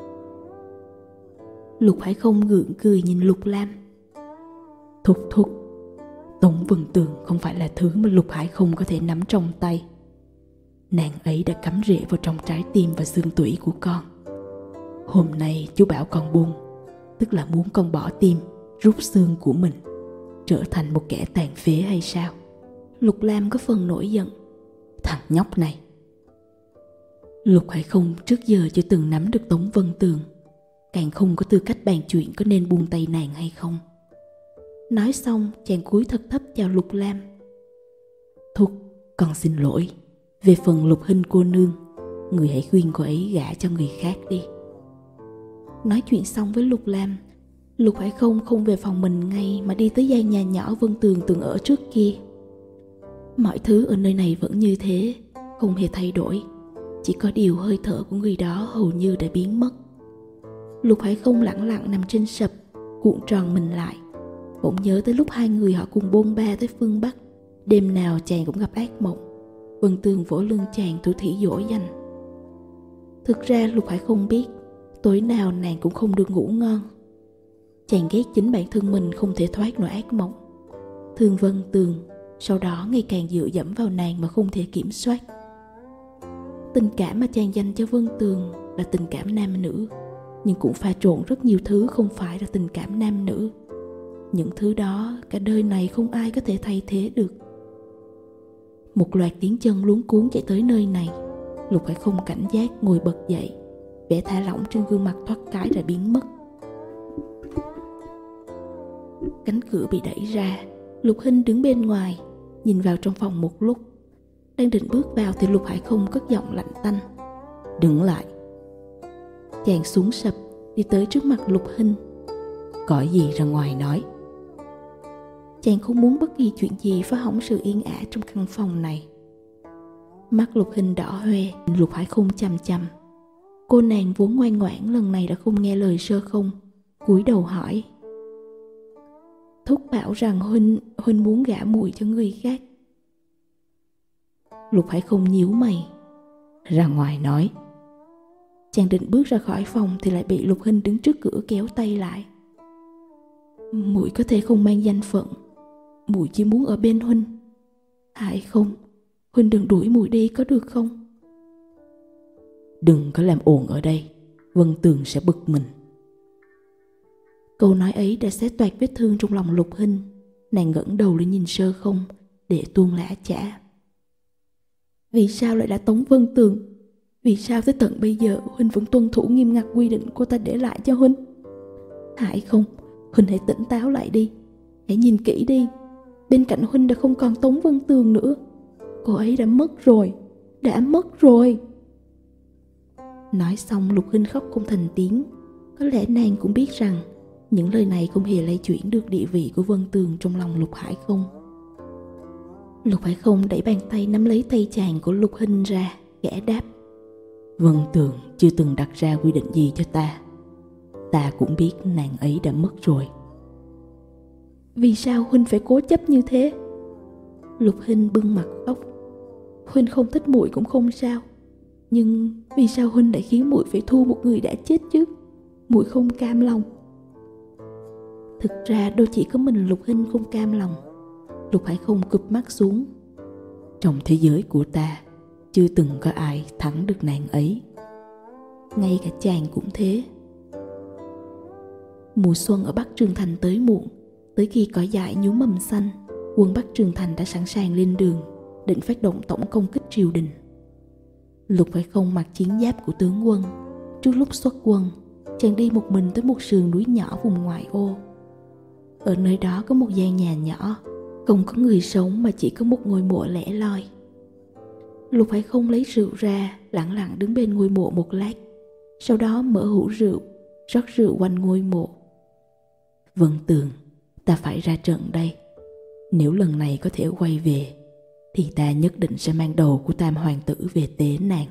Lục Hải không gượng cười nhìn Lục Lam. Thúc thúc, Tống Vân Tường không phải là thứ mà Lục Hải không có thể nắm trong tay. Nàng ấy đã cắm rễ vào trong trái tim và xương tủy của con. Hôm nay chú bảo con buông, tức là muốn con bỏ tim, rút xương của mình, trở thành một kẻ tàn phế hay sao? Lục Lam có phần nổi giận. Thằng nhóc này. Lục Hải không trước giờ chưa từng nắm được Tống Vân Tường, càng không có tư cách bàn chuyện có nên buông tay nàng hay không. Nói xong, chàng cúi thật thấp chào Lục Lam. Thúc, con xin lỗi. Về phần Lục Hinh cô nương, người hãy khuyên cô ấy gả cho người khác đi. Nói chuyện xong với Lục Lam, Lục Hải không không về phòng mình ngay mà đi tới gian nhà nhỏ Vân Tường từng ở trước kia. Mọi thứ ở nơi này vẫn như thế, không hề thay đổi. Chỉ có điều hơi thở của người đó hầu như đã biến mất. Lục Hải không lẳng lặng nằm trên sập, cuộn tròn mình lại. Bỗng nhớ tới lúc hai người họ cùng bôn ba tới phương Bắc. Đêm nào chàng cũng gặp ác mộng. Vân Tường vỗ lưng chàng thủ thỉ dỗ dành. Thực ra Lục Hải không biết, tối nào nàng cũng không được ngủ ngon. Chàng ghét chính bản thân mình không thể thoát nổi ác mộng. Thương Vân Tường, sau đó ngày càng dựa dẫm vào nàng mà không thể kiểm soát. Tình cảm mà chàng dành cho Vân Tường là tình cảm nam nữ, nhưng cũng pha trộn rất nhiều thứ không phải là tình cảm nam nữ. Những thứ đó cả đời này không ai có thể thay thế được. Một loạt tiếng chân luống cuống chạy tới nơi này. Lục Hải không cảnh giác ngồi bật dậy, vẻ thả lỏng trên gương mặt thoát cái đã biến mất. Cánh cửa bị đẩy ra. Lục Hinh đứng bên ngoài, nhìn vào trong phòng một lúc. Đang định bước vào thì Lục Hải không cất giọng lạnh tanh. Đứng lại. Chàng xuống sập, đi tới trước mặt Lục Hinh. Có gì ra ngoài nói. Chàng không muốn bất kỳ chuyện gì phá hỏng sự yên ả trong căn phòng này. Mắt Lục Hinh đỏ hoe, Lục Hải không chằm chằm. Cô nàng vốn ngoan ngoãn lần này đã không nghe lời Sơ Không, cúi đầu hỏi. Thúc bảo rằng Huynh, Huynh muốn gả muội cho người khác. Lục Hải không nhíu mày. Ra ngoài nói. Chàng định bước ra khỏi phòng thì lại bị Lục Hinh đứng trước cửa kéo tay lại. Muội có thể không mang danh phận, muội chỉ muốn ở bên Huynh. Hải không, Huynh đừng đuổi muội đi có được không? Đừng có làm ồn ở đây, Vân Tường sẽ bực mình. Câu nói ấy đã xé toạc vết thương trong lòng Lục Hinh. Nàng ngẩng đầu lên nhìn Sơ Không để tuôn lã chả. Vì sao lại là Tống Vân Tường? Vì sao tới tận bây giờ Huynh vẫn tuân thủ nghiêm ngặt quy định cô ta để lại cho Huynh? Hải không, Huynh hãy tỉnh táo lại đi. Hãy nhìn kỹ đi. Bên cạnh Huynh đã không còn Tống Vân Tường nữa. Cô ấy đã mất rồi. Đã mất rồi. Nói xong Lục Hinh khóc không thành tiếng. Có lẽ nàng cũng biết rằng những lời này không hề lay chuyển được địa vị của Vân Tường trong lòng Lục Hải không. Lục Hải không đẩy bàn tay nắm lấy tay chàng của Lục Hinh ra, gã đáp. Vân Tường chưa từng đặt ra quy định gì cho ta. Ta cũng biết nàng ấy đã mất rồi. Vì sao Huynh phải cố chấp như thế? Lục Hinh bưng mặt khóc. Huynh không thích muội cũng không sao, nhưng vì sao Huynh lại khiến muội phải thu một người đã chết chứ? Muội không cam lòng. Thực ra đâu chỉ có mình Lục Hinh không cam lòng. Lục Hải không cụp mắt xuống. Trong thế giới của ta chưa từng có ai thắng được nàng ấy. Ngay cả chàng cũng thế. Mùa xuân ở Bắc Trường Thành tới muộn. Tới khi cỏ dại nhú mầm xanh, quân Bắc Trường Thành đã sẵn sàng lên đường, định phát động tổng công kích triều đình. Lục Hải không mặc chiến giáp của tướng quân. Trước lúc xuất quân, chàng đi một mình tới một sườn núi nhỏ vùng ngoại ô. Ở nơi đó có một gian nhà nhỏ, không có người sống mà chỉ có một ngôi mộ lẻ loi. Lục Hải không lấy rượu ra, lặng lặng đứng bên ngôi mộ một lát, sau đó mở hũ rượu, rót rượu quanh ngôi mộ. Vân Tường, ta phải ra trận đây. Nếu lần này có thể quay về, thì ta nhất định sẽ mang đầu của Tam Hoàng tử về tế nàng.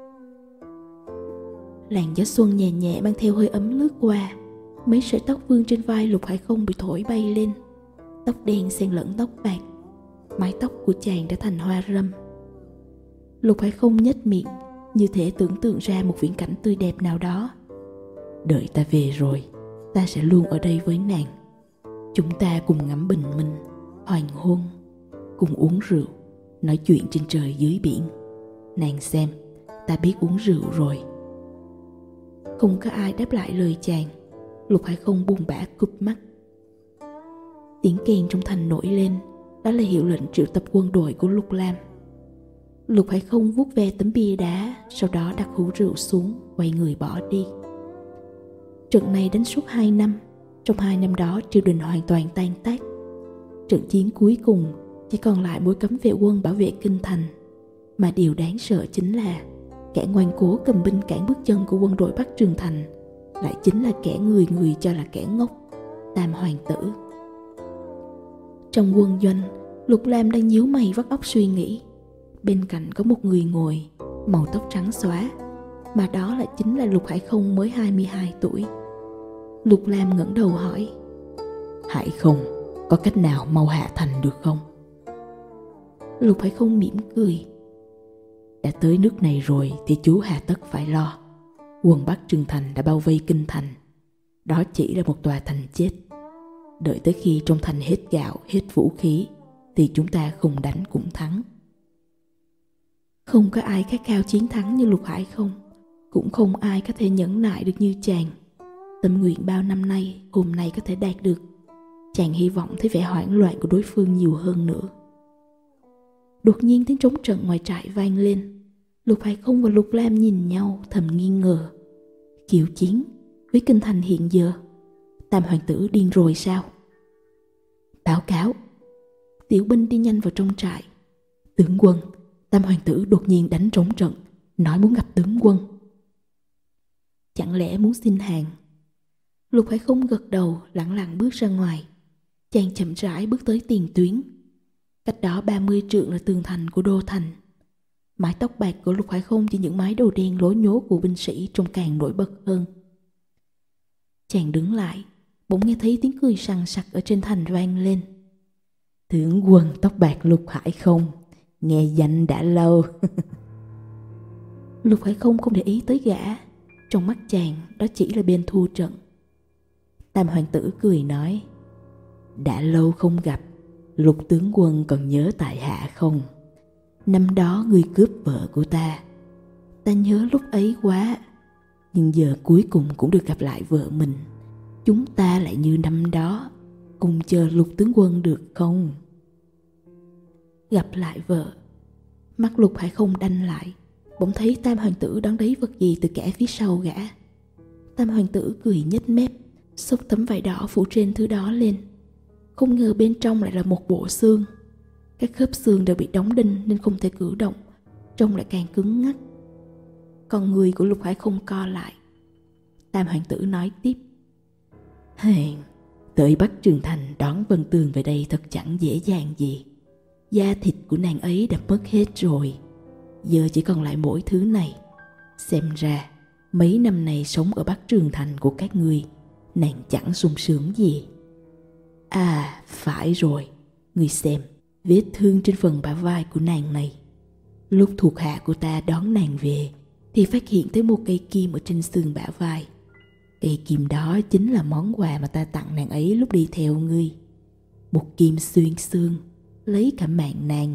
Làn gió xuân nhẹ nhẹ mang theo hơi ấm lướt qua. Mấy sợi tóc vương trên vai Lục Hải không bị thổi bay lên. Tóc đen xen lẫn tóc bạc. Mái tóc của chàng đã thành hoa râm. Lục Hải không nhếch miệng, như thể tưởng tượng ra một viễn cảnh tươi đẹp nào đó. Đợi ta về rồi, ta sẽ luôn ở đây với nàng. Chúng ta cùng ngắm bình minh, hoàng hôn, cùng uống rượu, nói chuyện trên trời dưới biển. Nàng xem, ta biết uống rượu rồi. Không có ai đáp lại lời chàng. Lục Hải không buồn bã cụp mắt. Tiếng kèn trong thành nổi lên. Đó là hiệu lệnh triệu tập quân đội của Lục Lam. Lục Hải không vuốt ve tấm bia đá, sau đó đặt hũ rượu xuống, quay người bỏ đi. Trận này đánh suốt hai năm. Trong hai năm đó triều đình hoàn toàn tan tác. Trận chiến cuối cùng chỉ còn lại mỗi cấm vệ quân bảo vệ kinh thành. Mà điều đáng sợ chính là kẻ ngoan cố cầm binh cản bước chân của quân đội Bắc Trường Thành lại chính là kẻ người người cho là kẻ ngốc, Tam Hoàng tử. Trong quân doanh, Lục Lam đang nhíu mày vắt óc suy nghĩ. Bên cạnh có một người ngồi, màu tóc trắng xóa, mà đó lại chính là Lục Hải Không mới hai mươi hai tuổi. Lục Lam ngẩng đầu hỏi: Hải Không, có cách nào mau hạ thành được không? Lục Hải Không mỉm cười: Đã tới nước này rồi thì chú hà tất phải lo. Quân Bắc Trường Thành đã bao vây kinh thành. Đó chỉ là một tòa thành chết. Đợi tới khi trong thành hết gạo, hết vũ khí thì chúng ta không đánh cũng thắng. Không có ai khát khao chiến thắng như Lục Hải Không. Cũng không ai có thể nhẫn nại được như chàng. Tâm nguyện bao năm nay hôm nay có thể đạt được. Chàng hy vọng thấy vẻ hoảng loạn của đối phương nhiều hơn nữa. Đột nhiên tiếng trống trận ngoài trại vang lên. Lục Hải Không và Lục Lam nhìn nhau thầm nghi ngờ. Kiều chiến với kinh thành hiện giờ, Tam Hoàng tử điên rồi sao? Báo cáo. Tiểu binh đi nhanh vào trong trại. Tướng quân, Tam Hoàng tử đột nhiên đánh trống trận, nói muốn gặp tướng quân. Chẳng lẽ muốn xin hàng? Lục Hải Không gật đầu, lẳng lặng bước ra ngoài. Chàng chậm rãi bước tới tiền tuyến. Cách đó ba mươi trượng là tường thành của đô thành. Mái tóc bạc của Lục Hải Không chỉ những mái đầu đen lố nhố của binh sĩ trông càng nổi bật hơn. Chàng đứng lại, bỗng nghe thấy tiếng cười sằng sặc ở trên thành vang lên. Tướng quân tóc bạc Lục Hải Không, nghe danh đã lâu. Lục Hải Không không để ý tới gã. Trong mắt chàng đó chỉ là bên thua trận. Tam Hoàng tử cười nói: Đã lâu không gặp, Lục tướng quân còn nhớ tại hạ không? Năm đó ngươi cướp vợ của ta. Ta nhớ lúc ấy quá. Nhưng giờ cuối cùng cũng được gặp lại vợ mình. Chúng ta lại như năm đó, cùng chờ Lục tướng quân được không? Gặp lại vợ. Mắt Lục Hải Không đanh lại, bỗng thấy Tam Hoàng tử đón lấy vật gì từ kẻ phía sau gã. Tam Hoàng tử cười nhếch mép, xốc tấm vải đỏ phủ trên thứ đó lên. Không ngờ bên trong lại là một bộ xương. Các khớp xương đều bị đóng đinh nên không thể cử động, trông lại càng cứng ngắc. Con người của Lục Hải Không co lại. Tam Hoàng tử nói tiếp: Hèn, tới Bắc Trường Thành đón Vân Tường về đây thật chẳng dễ dàng gì. Da thịt của nàng ấy đã mất hết rồi, giờ chỉ còn lại mỗi thứ này. Xem ra mấy năm này sống ở Bắc Trường Thành của các ngươi, nàng chẳng sung sướng gì. À phải rồi, ngươi xem vết thương trên phần bả vai của nàng này. Lúc thuộc hạ của ta đón nàng về thì phát hiện thấy một cây kim ở trên xương bả vai. Cây kim đó chính là món quà mà ta tặng nàng ấy lúc đi theo ngươi. Một kim xuyên xương, lấy cả mạng nàng.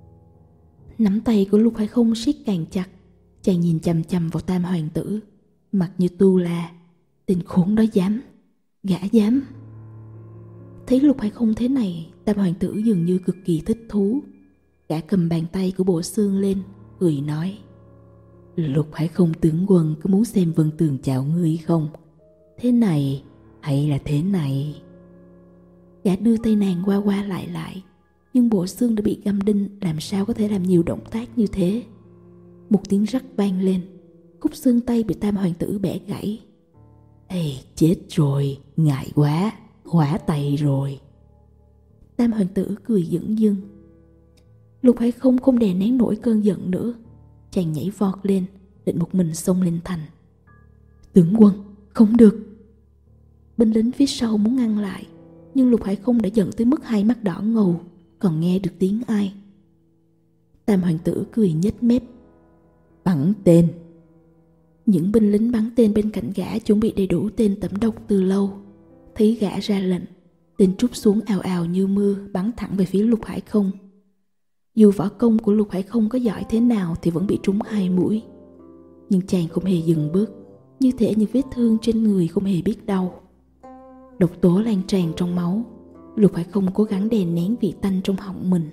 Nắm tay của Lục Hải Không siết càng chặt. Chàng nhìn chằm chằm vào Tam Hoàng tử, mặt như tu la. Tên khốn đó dám, gã dám. Thấy Lục Hải Không thế này, Tam Hoàng tử dường như cực kỳ thích thú. Gã cầm bàn tay của bộ xương lên, cười nói: Lục Hải Không tướng quân có muốn xem Vân Tường chào ngươi không? Thế này hay là thế này? Gã đưa tay nàng qua qua lại lại, nhưng bộ xương đã bị găm đinh, làm sao có thể làm nhiều động tác như thế. Một tiếng rắc vang lên, khúc xương tay bị Tam Hoàng tử bẻ gãy. Ê, chết rồi, ngại quá, hỏa tay rồi. Tam Hoàng tử cười dửng dưng. Lục Hải Không không đè nén nổi cơn giận nữa. Chàng nhảy vọt lên, định một mình xông lên thành. Tướng quân, không được. Binh lính phía sau muốn ngăn lại, nhưng Lục Hải Không đã giận tới mức hai mắt đỏ ngầu. còn nghe được tiếng ai. Tam hoàng tử cười nhếch mép. Bắn tên. Những binh lính bắn tên bên cạnh gã chuẩn bị đầy đủ tên tẩm độc từ lâu. Thấy gã ra lệnh, tên trút xuống ào ào như mưa, bắn thẳng về phía Lục Hải Không. Dù võ công của Lục Hải Không có giỏi thế nào thì vẫn bị trúng hai mũi. Nhưng chàng không hề dừng bước, như thể những vết thương trên người không hề biết đau. Độc tố lan tràn trong máu, Lục Hải Không cố gắng đè nén vị tanh trong họng mình.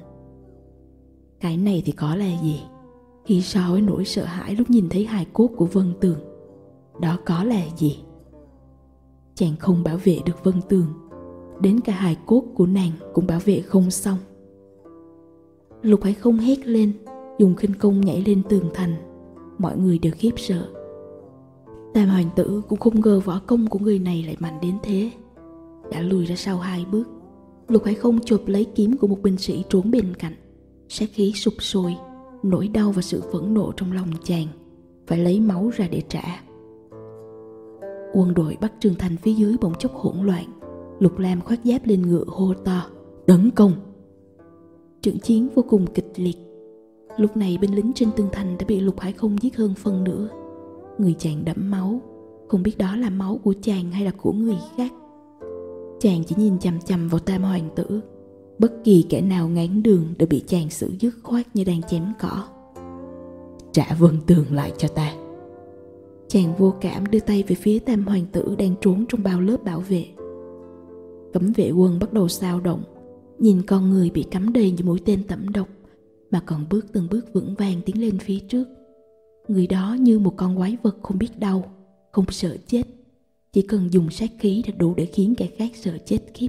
Cái này thì có là gì khi so với nỗi sợ hãi lúc nhìn thấy hài cốt của Vân Tường? Đó có là gì? Chàng không bảo vệ được Vân Tường, đến cả hài cốt của nàng cũng bảo vệ không xong. Lục Hải Không hét lên, dùng khinh công nhảy lên tường thành. Mọi người đều khiếp sợ. Tam hoàng tử cũng không ngờ võ công của người này lại mạnh đến thế. Đã lùi ra sau hai bước. Lục Hải Không chộp lấy kiếm của một binh sĩ trốn bên cạnh. Sát khí sục sôi, nỗi đau và sự phẫn nộ trong lòng chàng, phải lấy máu ra để trả. Quân đội Bắc Trường Thành phía dưới bỗng chốc hỗn loạn. Lục Lam khoác giáp lên ngựa hô to: tấn công! Trận chiến vô cùng kịch liệt. Lúc này binh lính trên tường thành đã bị Lục Hải Không giết hơn phân nửa. Người chàng đẫm máu, không biết đó là máu của chàng hay là của người khác. Chàng chỉ nhìn chằm chằm vào Tam hoàng tử. Bất kỳ kẻ nào ngáng đường đều bị chàng xử dứt khoát như đang chém cỏ. Trả Vân Tường lại cho ta. Chàng vô cảm đưa tay về phía Tam hoàng tử đang trốn trong bao lớp bảo vệ. Cấm vệ quân bắt đầu xao động, nhìn con người bị cắm đầy những mũi tên tẩm độc mà còn bước từng bước vững vàng tiến lên phía trước. Người đó như một con quái vật không biết đau, không sợ chết, chỉ cần dùng sát khí là đủ để khiến kẻ khác sợ chết khiếp.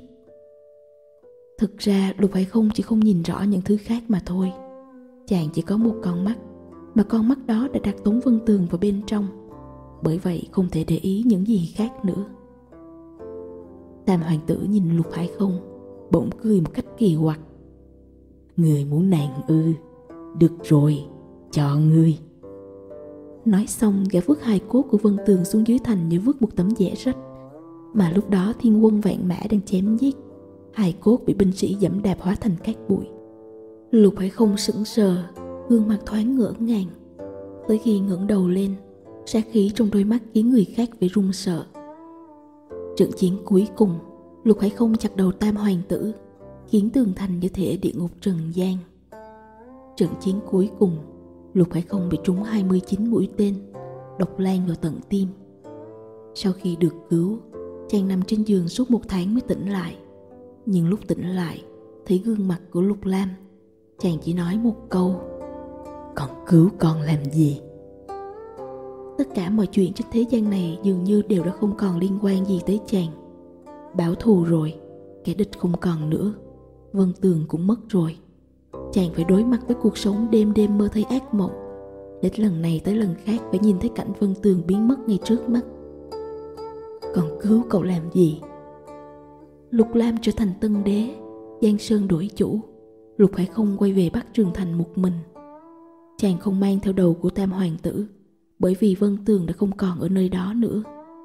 Thực ra Lục Hải Không chỉ không nhìn rõ những thứ khác mà thôi. Chàng chỉ có một con mắt, mà con mắt đó đã đặt Tống Vân Tường vào bên trong, bởi vậy không thể để ý những gì khác nữa. Tam hoàng tử nhìn Lục Hải Không, bỗng cười một cách kỳ quặc. Người muốn nàng ư? Được rồi, cho ngươi. Nói xong gã vứt hài cốt của Vân Tường xuống dưới thành như vứt một tấm vẽ rách. Mà lúc đó thiên quân vạn mã đang chém giết, hài cốt bị binh sĩ giẫm đạp hóa thành cát bụi. Lục Hải Không sững sờ, gương mặt thoáng ngỡ ngàng. Tới khi ngẩng đầu lên, sát khí trong đôi mắt khiến người khác phải run sợ. Trận chiến cuối cùng, Lục Hải Không chặt đầu Tam hoàng tử, khiến tường thành như thể địa ngục trần gian. Trận chiến cuối cùng, Lục Hải Không bị trúng hai mươi chín mũi tên, độc lan vào tận tim. Sau khi được cứu, chàng nằm trên giường suốt một tháng mới tỉnh lại. Nhưng lúc tỉnh lại, thấy gương mặt của Lục Lam, chàng chỉ nói một câu: Con cứu con làm gì? Tất cả mọi chuyện trên thế gian này dường như đều đã không còn liên quan gì tới chàng. Báo thù rồi, kẻ địch không còn nữa, Vân Tường cũng mất rồi. Chàng phải đối mặt với cuộc sống đêm đêm mơ thấy ác mộng, hết lần này tới lần khác phải nhìn thấy cảnh Vân Tường biến mất ngay trước mắt. Còn cứu cậu làm gì? Lục Lam trở thành tân đế, Giang Sơn đổi chủ. Lục Hải Không quay về Bắc Trường Thành một mình. Chàng không mang theo đầu của Tam hoàng tử, bởi vì Vân Tường đã không còn ở nơi đó nữa.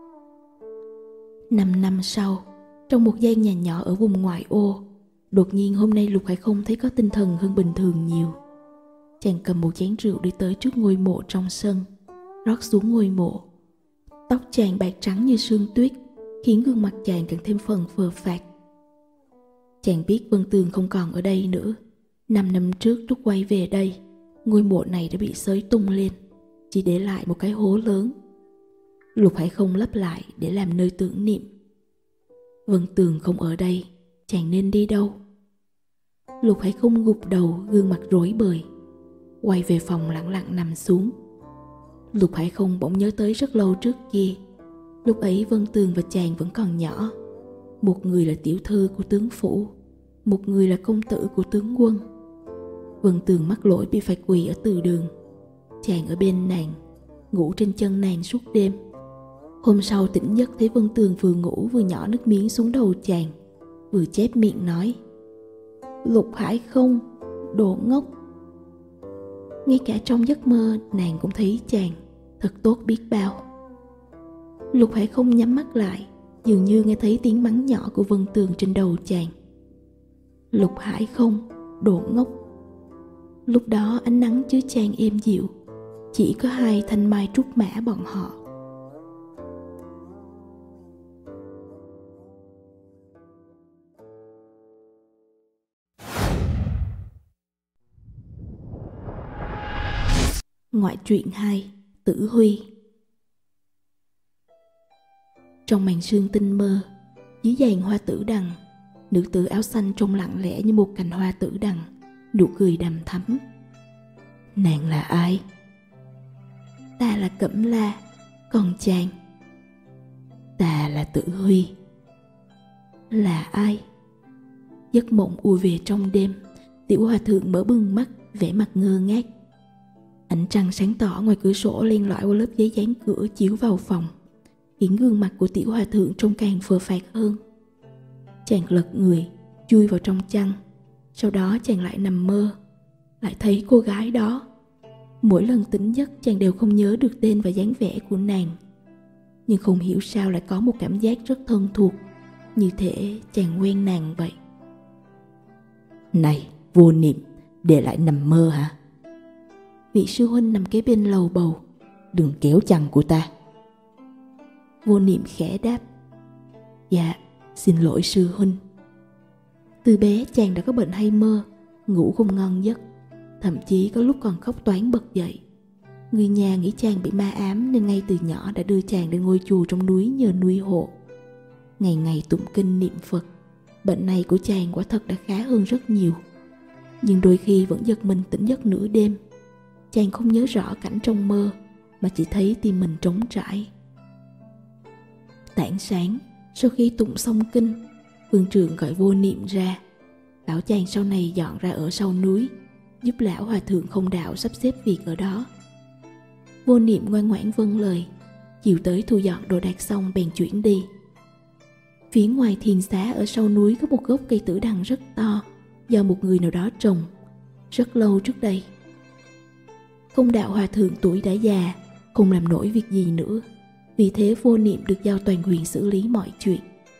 Năm năm sau, trong một gian nhà nhỏ ở vùng ngoại ô, đột nhiên hôm nay Lục Hải Không thấy có tinh thần hơn bình thường nhiều. Chàng cầm một chén rượu đi tới trước ngôi mộ trong sân, rót xuống ngôi mộ. Tóc chàng bạc trắng như sương tuyết, khiến gương mặt chàng càng thêm phần phờ phạc. Chàng biết Vân Tường không còn ở đây nữa. Năm năm trước lúc quay về đây, ngôi mộ này đã bị xới tung lên, chỉ để lại một cái hố lớn. Lục Hải Không lấp lại để làm nơi tưởng niệm. Vân Tường không ở đây, chàng nên đi đâu? Lục Hải Không gục đầu, gương mặt rối bời, quay về phòng lặng lặng nằm xuống. Lục Hải Không bỗng nhớ tới rất lâu trước kia. Lúc ấy Vân Tường và chàng vẫn còn nhỏ. Một người là tiểu thư của tướng phủ, một người là công tử của tướng quân. Vân Tường mắc lỗi bị phải quỳ ở từ đường. Chàng ở bên nàng, ngủ trên chân nàng suốt đêm. Hôm sau tỉnh giấc thấy Vân Tường vừa ngủ vừa nhỏ nước miếng xuống đầu chàng, vừa chép miệng nói: Lục Hải Không, đồ ngốc. Ngay cả trong giấc mơ nàng cũng thấy chàng, thật tốt biết bao. Lục Hải Không nhắm mắt lại, dường như nghe thấy tiếng mắng nhỏ của Vân Tường trên đầu chàng. Lục Hải Không, đồ ngốc. Lúc đó ánh nắng chứa chan êm dịu, chỉ có hai thanh mai trúc mã bọn họ. Ngoại truyện hai, Tử Huy. Trong màn sương tinh mơ, dưới dàn hoa tử đằng, nữ tử áo xanh trông lặng lẽ như một cành hoa tử đằng, nụ cười đằm thắm. Nàng là ai? Ta là Cẩm La, còn chàng? Ta là Tử Huy. Là ai? Giấc mộng ùa về trong đêm, tiểu hòa thượng mở bừng mắt, vẻ mặt ngơ ngác. Ánh trăng sáng tỏ ngoài cửa sổ len lỏi qua lớp giấy dán cửa chiếu vào phòng, khiến gương mặt của tiểu hòa thượng trông càng phờ phạc hơn. Chàng lật người, chui vào trong chăn. Sau đó chàng lại nằm mơ, lại thấy cô gái đó. Mỗi lần tỉnh giấc chàng đều không nhớ được tên và dáng vẻ của nàng, nhưng không hiểu sao lại có một cảm giác rất thân thuộc, như thể chàng quen nàng vậy. Này, Vô Niệm, để lại nằm mơ hả? Vị sư huynh nằm kế bên lầu bầu. Đừng kéo chăn của ta. Vô Niệm khẽ đáp. Dạ, xin lỗi sư huynh. Từ bé chàng đã có bệnh hay mơ, ngủ không ngon giấc, thậm chí có lúc còn khóc toáng bật dậy. Người nhà nghĩ chàng bị ma ám nên ngay từ nhỏ đã đưa chàng đến ngôi chùa trong núi nhờ nuôi hộ. Ngày ngày tụng kinh niệm Phật, bệnh này của chàng quả thật đã khá hơn rất nhiều. Nhưng đôi khi vẫn giật mình tỉnh giấc nửa đêm. Chàng không nhớ rõ cảnh trong mơ, mà chỉ thấy tim mình trống trải. Tảng sáng, sau khi tụng xong kinh, phương trượng gọi Vô Niệm ra, bảo chàng sau này dọn ra ở sau núi, giúp lão hòa thượng không đạo sắp xếp việc ở đó. Vô Niệm ngoan ngoãn vâng lời, chiều tới thu dọn đồ đạc xong bèn chuyển đi. Phía ngoài thiền xá ở sau núi có một gốc cây tử đằng rất to, do một người nào đó trồng, rất lâu trước đây. Không đạo hòa thượng tuổi đã già, không làm nổi việc gì nữa, vì thế Vô Niệm được giao toàn quyền xử lý mọi chuyện.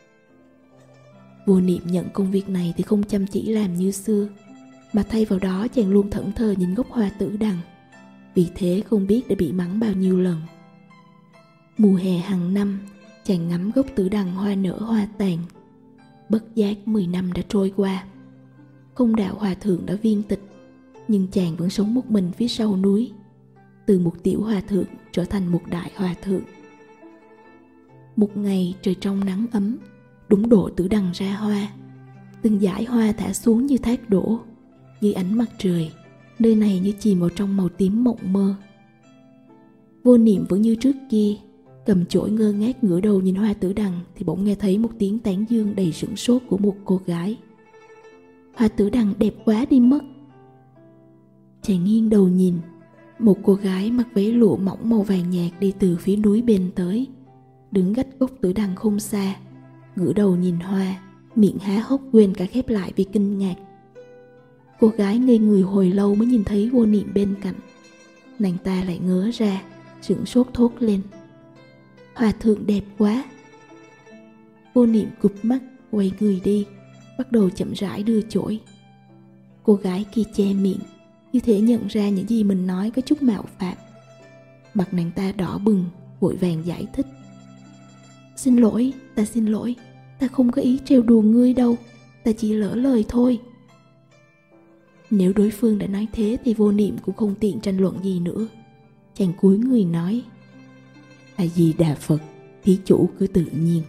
Vô Niệm nhận công việc này thì không chăm chỉ làm như xưa, mà thay vào đó chàng luôn thẫn thờ nhìn gốc hoa tử đằng, vì thế không biết đã bị mắng bao nhiêu lần. Mùa hè hàng năm, chàng ngắm gốc tử đằng hoa nở hoa tàn. Bất giác mười năm đã trôi qua. Không đạo hòa thượng đã viên tịch, nhưng chàng vẫn sống một mình phía sau núi, từ một tiểu hòa thượng trở thành một đại hòa thượng. Một ngày trời trong nắng ấm, đúng độ tử đằng ra hoa. Từng dải hoa thả xuống như thác đổ. Dưới ánh mặt trời, nơi này như chìm vào trong màu tím mộng mơ. Vô Niệm vẫn như trước kia, cầm chổi ngơ ngác ngửa đầu nhìn hoa tử đằng, thì bỗng nghe thấy một tiếng tán dương đầy sửng sốt của một cô gái. Hoa tử đằng đẹp quá đi mất. Chàng nghiêng đầu nhìn, một cô gái mặc váy lụa mỏng màu vàng nhạt đi từ phía núi bên tới, đứng cách gốc tử đằng không xa, ngửa đầu nhìn hoa, miệng há hốc quên cả khép lại vì kinh ngạc. Cô gái ngây người hồi lâu mới nhìn thấy Vô Niệm bên cạnh. Nàng ta lại ngớ ra, sửng sốt thốt lên. Hòa thượng đẹp quá. Vô Niệm cụp mắt, quay người đi, bắt đầu chậm rãi đưa chổi. Cô gái kia che miệng, như thể nhận ra những gì mình nói có chút mạo phạm. Mặt nàng ta đỏ bừng, vội vàng giải thích. Xin lỗi, ta xin lỗi, ta không có ý trêu đùa ngươi đâu, ta chỉ lỡ lời thôi. Nếu đối phương đã nói thế thì Vô Niệm cũng không tiện tranh luận gì nữa. Chàng cúi người nói. A Di Đà Phật, thí chủ cứ tự nhiên.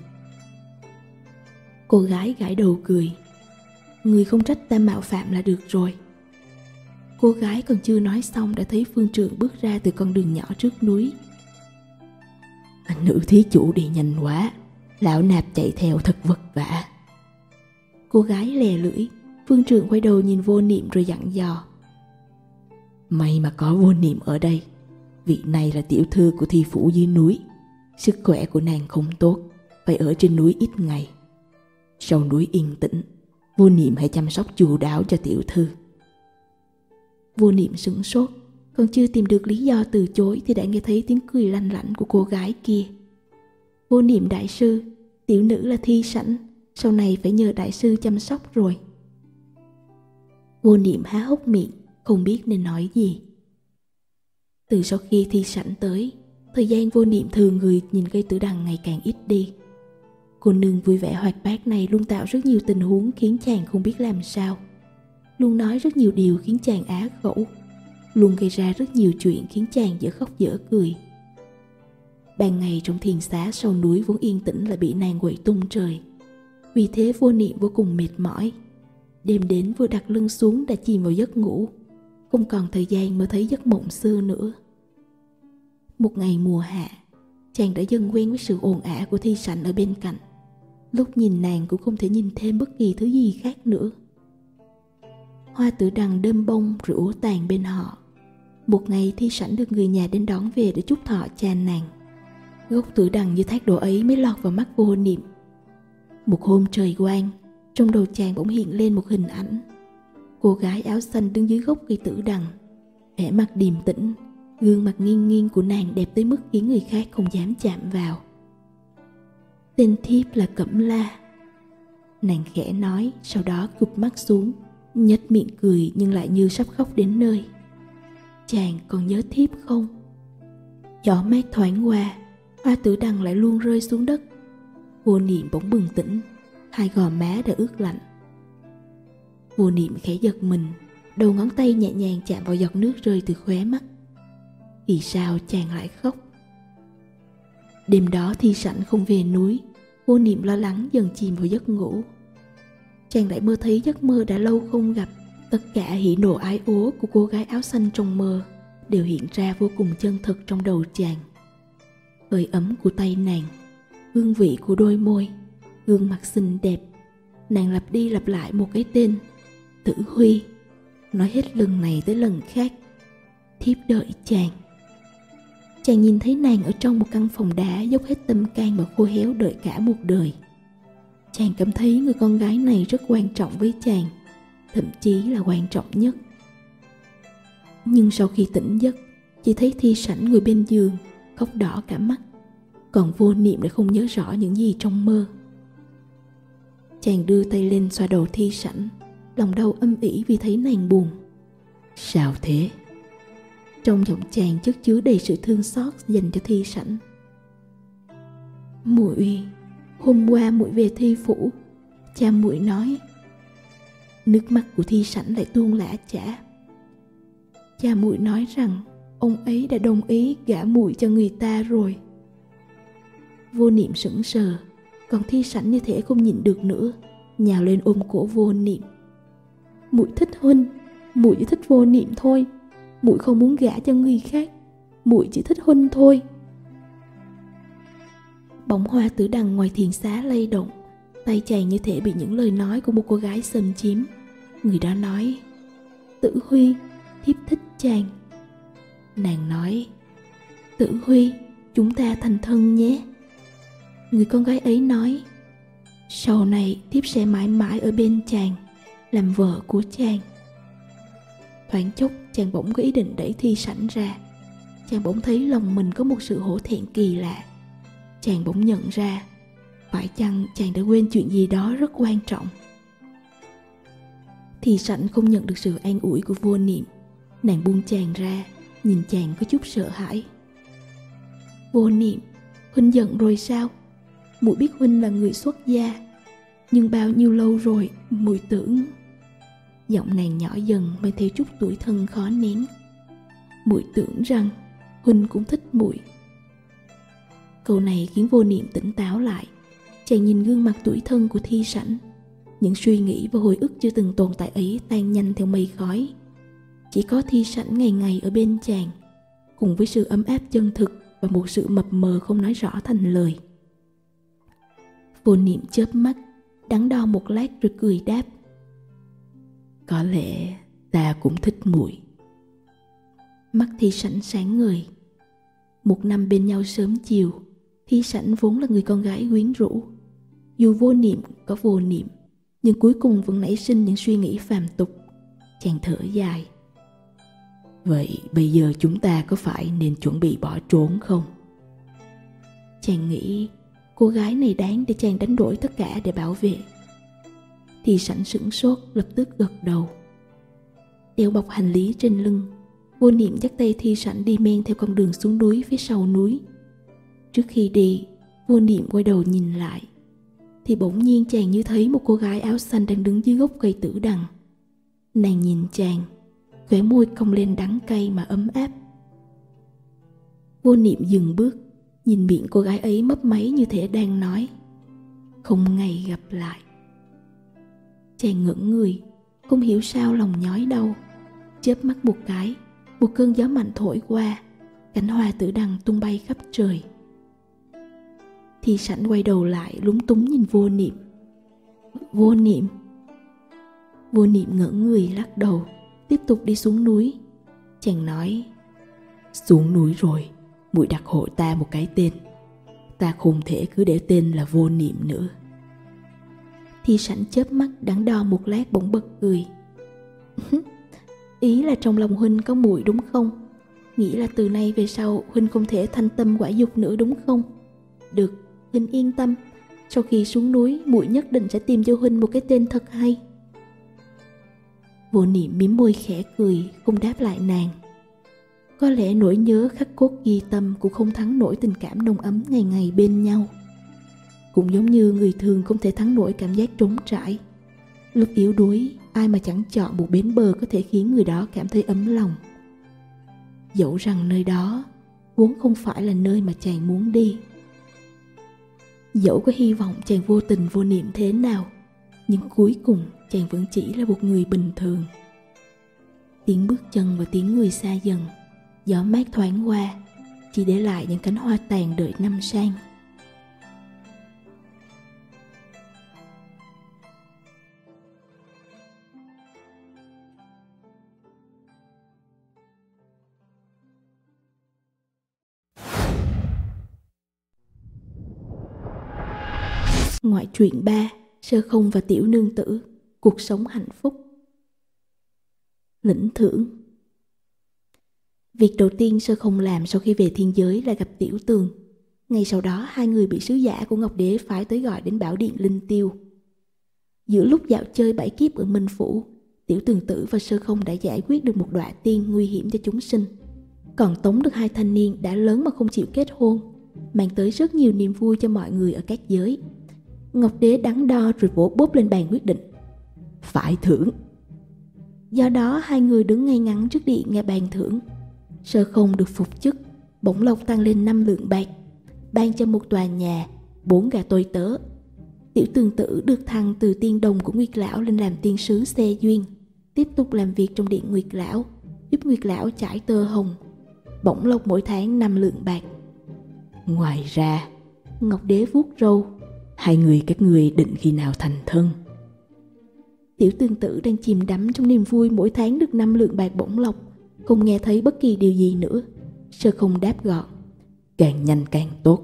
Cô gái gãi đầu cười. Người không trách ta mạo phạm là được rồi. Cô gái còn chưa nói xong đã thấy phương trượng bước ra từ con đường nhỏ trước núi. Nữ thí chủ đi nhanh quá, lão nạp chạy theo thật vất vả. Cô gái lè lưỡi. Phương trượng quay đầu nhìn Vô Niệm rồi dặn dò. May mà có Vô Niệm ở đây. Vị này là tiểu thư của thi phủ dưới núi. Sức khỏe của nàng không tốt, phải ở trên núi ít ngày. Sau núi yên tĩnh, Vô Niệm hãy chăm sóc chu đáo cho tiểu thư. Vô Niệm sửng sốt, còn chưa tìm được lý do từ chối thì đã nghe thấy tiếng cười lanh lảnh của cô gái kia. Vô Niệm đại sư, tiểu nữ là Thi Sảnh, sau này phải nhờ đại sư chăm sóc rồi. Vô Niệm há hốc miệng, không biết nên nói gì. Từ sau khi Thi Sảnh tới, thời gian Vô Niệm thường người nhìn cây tử đằng ngày càng ít đi. Cô nương vui vẻ hoạt bát này luôn tạo rất nhiều tình huống khiến chàng không biết làm sao. Luôn nói rất nhiều điều khiến chàng á khẩu. Luôn gây ra rất nhiều chuyện khiến chàng dở khóc dở cười. Ban ngày trong thiền xá sau núi vốn yên tĩnh lại bị nàng quậy tung trời. Vì thế Vô Niệm vô cùng mệt mỏi. Đêm đến vừa đặt lưng xuống đã chìm vào giấc ngủ, không còn thời gian mơ thấy giấc mộng xưa nữa. Một ngày mùa hạ, chàng đã dần quen với sự ồn ào của Thi Sảnh ở bên cạnh. Lúc nhìn nàng cũng không thể nhìn thêm bất kỳ thứ gì khác nữa. Hoa tử đằng đơm bông rồi úa tàn bên họ. Một ngày Thi Sảnh được người nhà đến đón về để chúc thọ cha nàng. Gốc tử đằng như thác đổ ấy mới lọt vào mắt Vô Niệm. Một hôm trời quang, trong đầu chàng bỗng hiện lên một hình ảnh. Cô gái áo xanh đứng dưới gốc cây tử đằng, vẻ mặt điềm tĩnh, gương mặt nghiêng nghiêng của nàng đẹp tới mức khiến người khác không dám chạm vào. Tên thiếp là Cẩm La. Nàng khẽ nói, sau đó cụp mắt xuống, nhếch miệng cười nhưng lại như sắp khóc đến nơi. Chàng còn nhớ thiếp không? Gió mát thoáng qua, hoa tử đằng lại luôn rơi xuống đất. Vô Niệm bỗng bừng tỉnh, hai gò má đã ướt lạnh. Vô Niệm khẽ giật mình, đầu ngón tay nhẹ nhàng chạm vào giọt nước rơi từ khóe mắt. Vì sao chàng lại khóc? Đêm đó Thi Sảnh không về núi, Vô Niệm lo lắng dần chìm vào giấc ngủ. Chàng lại mơ thấy giấc mơ đã lâu không gặp. Tất cả hỉ nộ ái ố của cô gái áo xanh trong mơ đều hiện ra vô cùng chân thực trong đầu chàng. Hơi ấm của tay nàng, hương vị của đôi môi, gương mặt xinh đẹp. Nàng lặp đi lặp lại một cái tên: Tử Huy. Nói hết lần này tới lần khác: thiếp đợi chàng. Chàng nhìn thấy nàng ở trong một căn phòng đá, dốc hết tâm can và khô héo đợi cả một đời. Chàng cảm thấy người con gái này rất quan trọng với chàng, thậm chí là quan trọng nhất. Nhưng sau khi tỉnh giấc, chỉ thấy Thi Sảnh ngồi bên giường, khóc đỏ cả mắt. Còn Vô Niệm lại không nhớ rõ những gì trong mơ. Chàng đưa tay lên xoa đầu Thi Sảnh, lòng đau âm ỉ vì thấy nàng buồn. Sao thế? Trong giọng chàng chất chứa đầy sự thương xót dành cho Thi Sảnh. Muội, hôm qua muội về Thi phủ, cha muội nói. Nước mắt của Thi Sảnh lại tuôn lã chả. Cha muội nói rằng ông ấy đã đồng ý gả muội cho người ta rồi. Vô Niệm sững sờ, còn Thi Sảnh như thể không nhịn được nữa, nhào lên ôm cổ Vô Niệm. Muội thích huynh, muội chỉ thích Vô Niệm thôi, muội không muốn gả cho người khác, muội chỉ thích huynh thôi. Bóng hoa tử đằng ngoài thiền xá lay động, tay chàng như thể bị những lời nói của một cô gái xâm chiếm. Người đó nói: Tử Huy, thiếp thích chàng. Nàng nói: Tử Huy, chúng ta thành thân nhé. Người con gái ấy nói: Sau này thiếp sẽ mãi mãi ở bên chàng, làm vợ của chàng. Thoáng chốc chàng bỗng có ý định đẩy Thi Sảnh ra. Chàng bỗng thấy lòng mình có một sự hổ thẹn kỳ lạ. Chàng bỗng nhận ra, phải chăng chàng đã quên chuyện gì đó rất quan trọng. Thi Sảnh không nhận được sự an ủi của Vô Niệm. Nàng buông chàng ra, nhìn chàng có chút sợ hãi. Vô Niệm, huynh giận rồi sao? Muội biết huynh là người xuất gia, nhưng bao nhiêu lâu rồi muội tưởng. Giọng nàng nhỏ dần mang theo chút tủi thân khó nén. Muội tưởng rằng huynh cũng thích muội. Câu này khiến Vô Niệm tỉnh táo lại. Chàng nhìn gương mặt tủi thân của Thi Sảnh. Những suy nghĩ và hồi ức chưa từng tồn tại ấy tan nhanh theo mây khói. Chỉ có Thi Sảnh ngày ngày ở bên chàng, cùng với sự ấm áp chân thực và một sự mập mờ không nói rõ thành lời. Vô Niệm chớp mắt, đắn đo một lát rồi cười đáp: Có lẽ ta cũng thích muội. Mắt Thi Sảnh sáng ngời. Một năm bên nhau sớm chiều, Thi Sảnh vốn là người con gái quyến rũ. Dù Vô Niệm có vô niệm, nhưng cuối cùng vẫn nảy sinh những suy nghĩ phàm tục. Chàng thở dài: Vậy bây giờ chúng ta có phải nên chuẩn bị bỏ trốn không? Chàng nghĩ cô gái này đáng để chàng đánh đổi tất cả để bảo vệ. Thi Sảnh sửng sốt, lập tức gật đầu. đeo bọc hành lý trên lưng, Vô Niệm dắt tay Thi Sảnh đi men theo con đường xuống núi phía sau núi. Trước khi đi, Vô Niệm quay đầu nhìn lại, thì bỗng nhiên chàng như thấy một cô gái áo xanh đang đứng dưới gốc cây tử đằng. Nàng nhìn chàng, khóe môi cong lên đắng cay mà ấm áp. Vô Niệm dừng bước, nhìn miệng cô gái ấy mấp máy như thể đang nói: không ngày gặp lại. Chàng ngẩn người, không hiểu sao lòng nhói đau. Chớp mắt một cái, một cơn gió mạnh thổi qua, cánh hoa tử đằng tung bay khắp trời. Thi Sảnh quay đầu lại lúng túng nhìn Vô Niệm. Vô Niệm. Vô Niệm ngẩn người lắc đầu, tiếp tục đi xuống núi. Chàng nói: xuống núi rồi, muội đặt hộ ta một cái tên. Ta không thể cứ để tên là Vô Niệm nữa. Thi Sảnh chớp mắt đắn đo một lát bỗng bật cười. Ý là trong lòng huynh có muội đúng không? Nghĩ là từ nay về sau huynh không thể thanh tâm quả dục nữa đúng không? Được, huynh yên tâm. Sau khi xuống núi, muội nhất định sẽ tìm cho huynh một cái tên thật hay. Vô Niệm mím môi khẽ cười, không đáp lại nàng. Có lẽ nỗi nhớ khắc cốt ghi tâm cũng không thắng nổi tình cảm nồng ấm ngày ngày bên nhau. Cũng giống như người thường không thể thắng nổi cảm giác trống trải. Lúc yếu đuối, ai mà chẳng chọn một bến bờ có thể khiến người đó cảm thấy ấm lòng. Dẫu rằng nơi đó vốn không phải là nơi mà chàng muốn đi. Dẫu có hy vọng chàng vô tình vô niệm thế nào, nhưng cuối cùng chàng vẫn chỉ là một người bình thường. Tiếng bước chân và tiếng người xa dần, gió mát thoáng qua, chỉ để lại những cánh hoa tàn đợi năm sang. Ngoại truyện ba, Sơ Không và Tiểu Nương Tử, cuộc sống hạnh phúc. Lĩnh thưởng. Việc đầu tiên Sơ Không làm sau khi về thiên giới là gặp Tiểu Tường. Ngay sau đó hai người bị sứ giả của Ngọc Đế phái tới gọi đến bảo điện Linh Tiêu. Giữa lúc dạo chơi bảy kiếp ở Minh Phủ, Tiểu Tường Tử và Sơ Không đã giải quyết được một đọa tiên nguy hiểm cho chúng sinh, còn tống được hai thanh niên đã lớn mà không chịu kết hôn, mang tới rất nhiều niềm vui cho mọi người ở các giới. Ngọc Đế đắn đo rồi vỗ bốp lên bàn quyết định: phải thưởng. Do đó hai người đứng ngay ngắn trước điện nghe bàn thưởng. Sơ Không được phục chức, bổng lộc tăng lên năm lượng bạc, ban cho một tòa nhà, bốn gà tôi tớ. Tiểu Tường Tử được thăng từ tiên đồng của Nguyệt Lão lên làm tiên sứ xe duyên, tiếp tục làm việc trong điện Nguyệt Lão, giúp Nguyệt Lão trải tơ hồng, bổng lộc mỗi tháng năm lượng bạc. Ngoài ra, Ngọc Đế vuốt râu: hai người các người định khi nào thành thân? Tiểu Tường Tử đang chìm đắm trong niềm vui mỗi tháng được năm lượng bạc bổng lộc, không nghe thấy bất kỳ điều gì nữa. Sơ Không đáp gọn: càng nhanh càng tốt.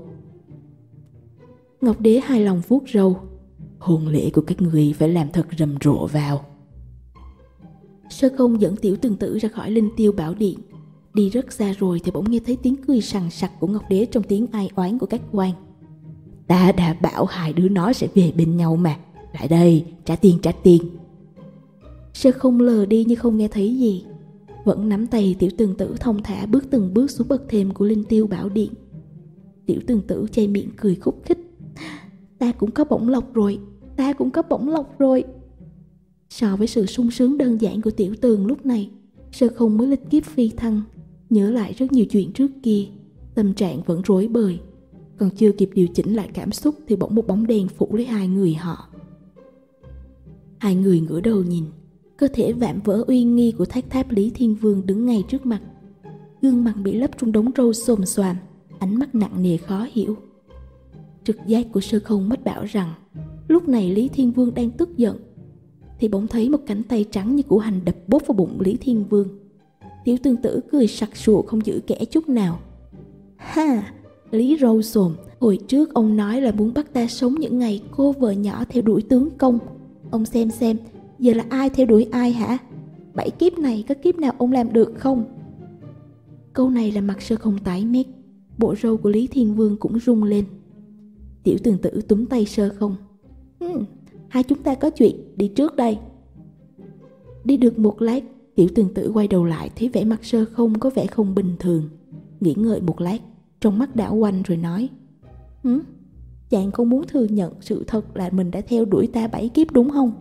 Ngọc Đế hài lòng vuốt râu: hôn lễ của các người phải làm thật rầm rộ vào. Sơ Không dẫn Tiểu Tường Tử ra khỏi Linh Tiêu Bảo Điện. Đi rất xa rồi thì bỗng nghe thấy tiếng cười sằng sặc của Ngọc Đế trong tiếng ai oán của các quan. Ta đã bảo hai đứa nó sẽ về bên nhau mà. Lại đây, trả tiền trả tiền. Sơ Không lờ đi như không nghe thấy gì, vẫn nắm tay Tiểu Tường Tử thong thả bước từng bước xuống bậc thềm của Linh Tiêu Bảo Điện. Tiểu Tường Tử chai miệng cười khúc khích: ta cũng có bổng lộc rồi, ta cũng có bổng lộc rồi. So với sự sung sướng đơn giản của Tiểu Tường lúc này, Sơ Không mới lịch kiếp phi thăng, nhớ lại rất nhiều chuyện trước kia, tâm trạng vẫn rối bời. Còn chưa kịp điều chỉnh lại cảm xúc thì bỗng một bóng đèn phủ lấy hai người họ. Hai người ngửa đầu nhìn, cơ thể vạm vỡ uy nghi của thác tháp Lý Thiên Vương đứng ngay trước mặt. Gương mặt bị lấp trong đống râu xồm xoàm, ánh mắt nặng nề khó hiểu. Trực giác của Sơ Không mách bảo rằng lúc này Lý Thiên Vương đang tức giận, thì bỗng thấy một cánh tay trắng như củ hành đập bốp vào bụng Lý Thiên Vương. Tiểu Tường Tử cười sặc sụa không giữ kẻ chút nào: ha, Lý râu xồm, hồi trước ông nói là muốn bắt ta sống những ngày cô vợ nhỏ theo đuổi tướng công. Ông xem xem, giờ là ai theo đuổi ai hả? Bảy kiếp này có kiếp nào ông làm được không? Câu này là mặt Sơ Không tái mét, bộ râu của Lý Thiên Vương cũng rung lên. Tiểu Tường Tử túm tay Sơ Không: hmm, hai chúng ta có chuyện, đi trước đây. Đi được một lát, Tiểu Tường Tử quay đầu lại thấy vẻ mặt Sơ Không có vẻ không bình thường, nghĩ ngợi một lát, trong mắt đảo quanh rồi nói: Hử? Chàng không muốn thừa nhận sự thật là mình đã theo đuổi ta bảy kiếp đúng không?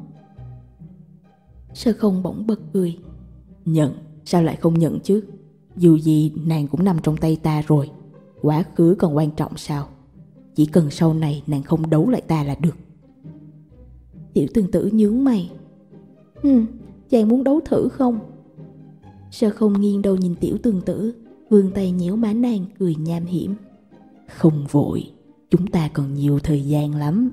Sơ Không bỗng bật cười: Nhận, sao lại không nhận chứ? Dù gì nàng cũng nằm trong tay ta rồi. Quá khứ còn quan trọng sao? Chỉ cần sau này nàng không đấu lại ta là được. Tiểu Tường Tử nhướng mày: Ừ, chàng muốn đấu thử không? Sơ Không nghiêng đầu nhìn Tiểu Tường Tử, vươn tay nhéo má nàng, cười nham hiểm: Không vội, chúng ta còn nhiều thời gian lắm.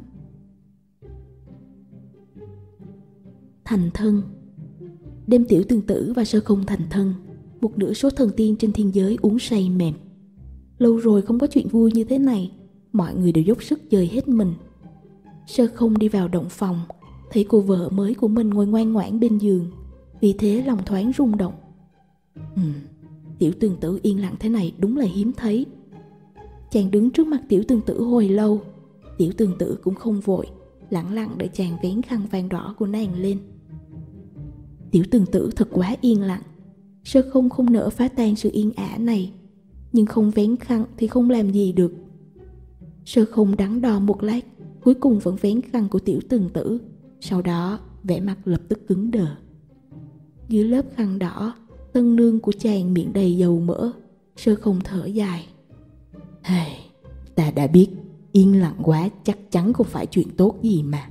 Thành thân. Đêm Tiểu Tường Tử và Sơ Không thành thân, một nửa số thần tiên trên thiên giới uống say mềm. Lâu rồi không có chuyện vui như thế này, mọi người đều dốc sức chơi hết mình. Sơ Không đi vào động phòng, thấy cô vợ mới của mình ngồi ngoan ngoãn bên giường, vì thế lòng thoáng rung động. Ừ, Tiểu Tường Tử yên lặng thế này đúng là hiếm thấy. Chàng đứng trước mặt Tiểu Tường Tử hồi lâu. Tiểu Tường Tử cũng không vội, lặng lặng để chàng vén khăn vàng đỏ của nàng lên. Tiểu Tường Tử thật quá yên lặng. Sơ Không không nỡ phá tan sự yên ả này, nhưng không vén khăn thì không làm gì được. Sơ Không đắn đo một lát, cuối cùng vẫn vén khăn của Tiểu Tường Tử, sau đó vẻ mặt lập tức cứng đờ. Dưới lớp khăn đỏ, tân nương của chàng miệng đầy dầu mỡ. Sơ Không thở dài: Hey, ta đã biết, yên lặng quá chắc chắn không phải chuyện tốt gì mà.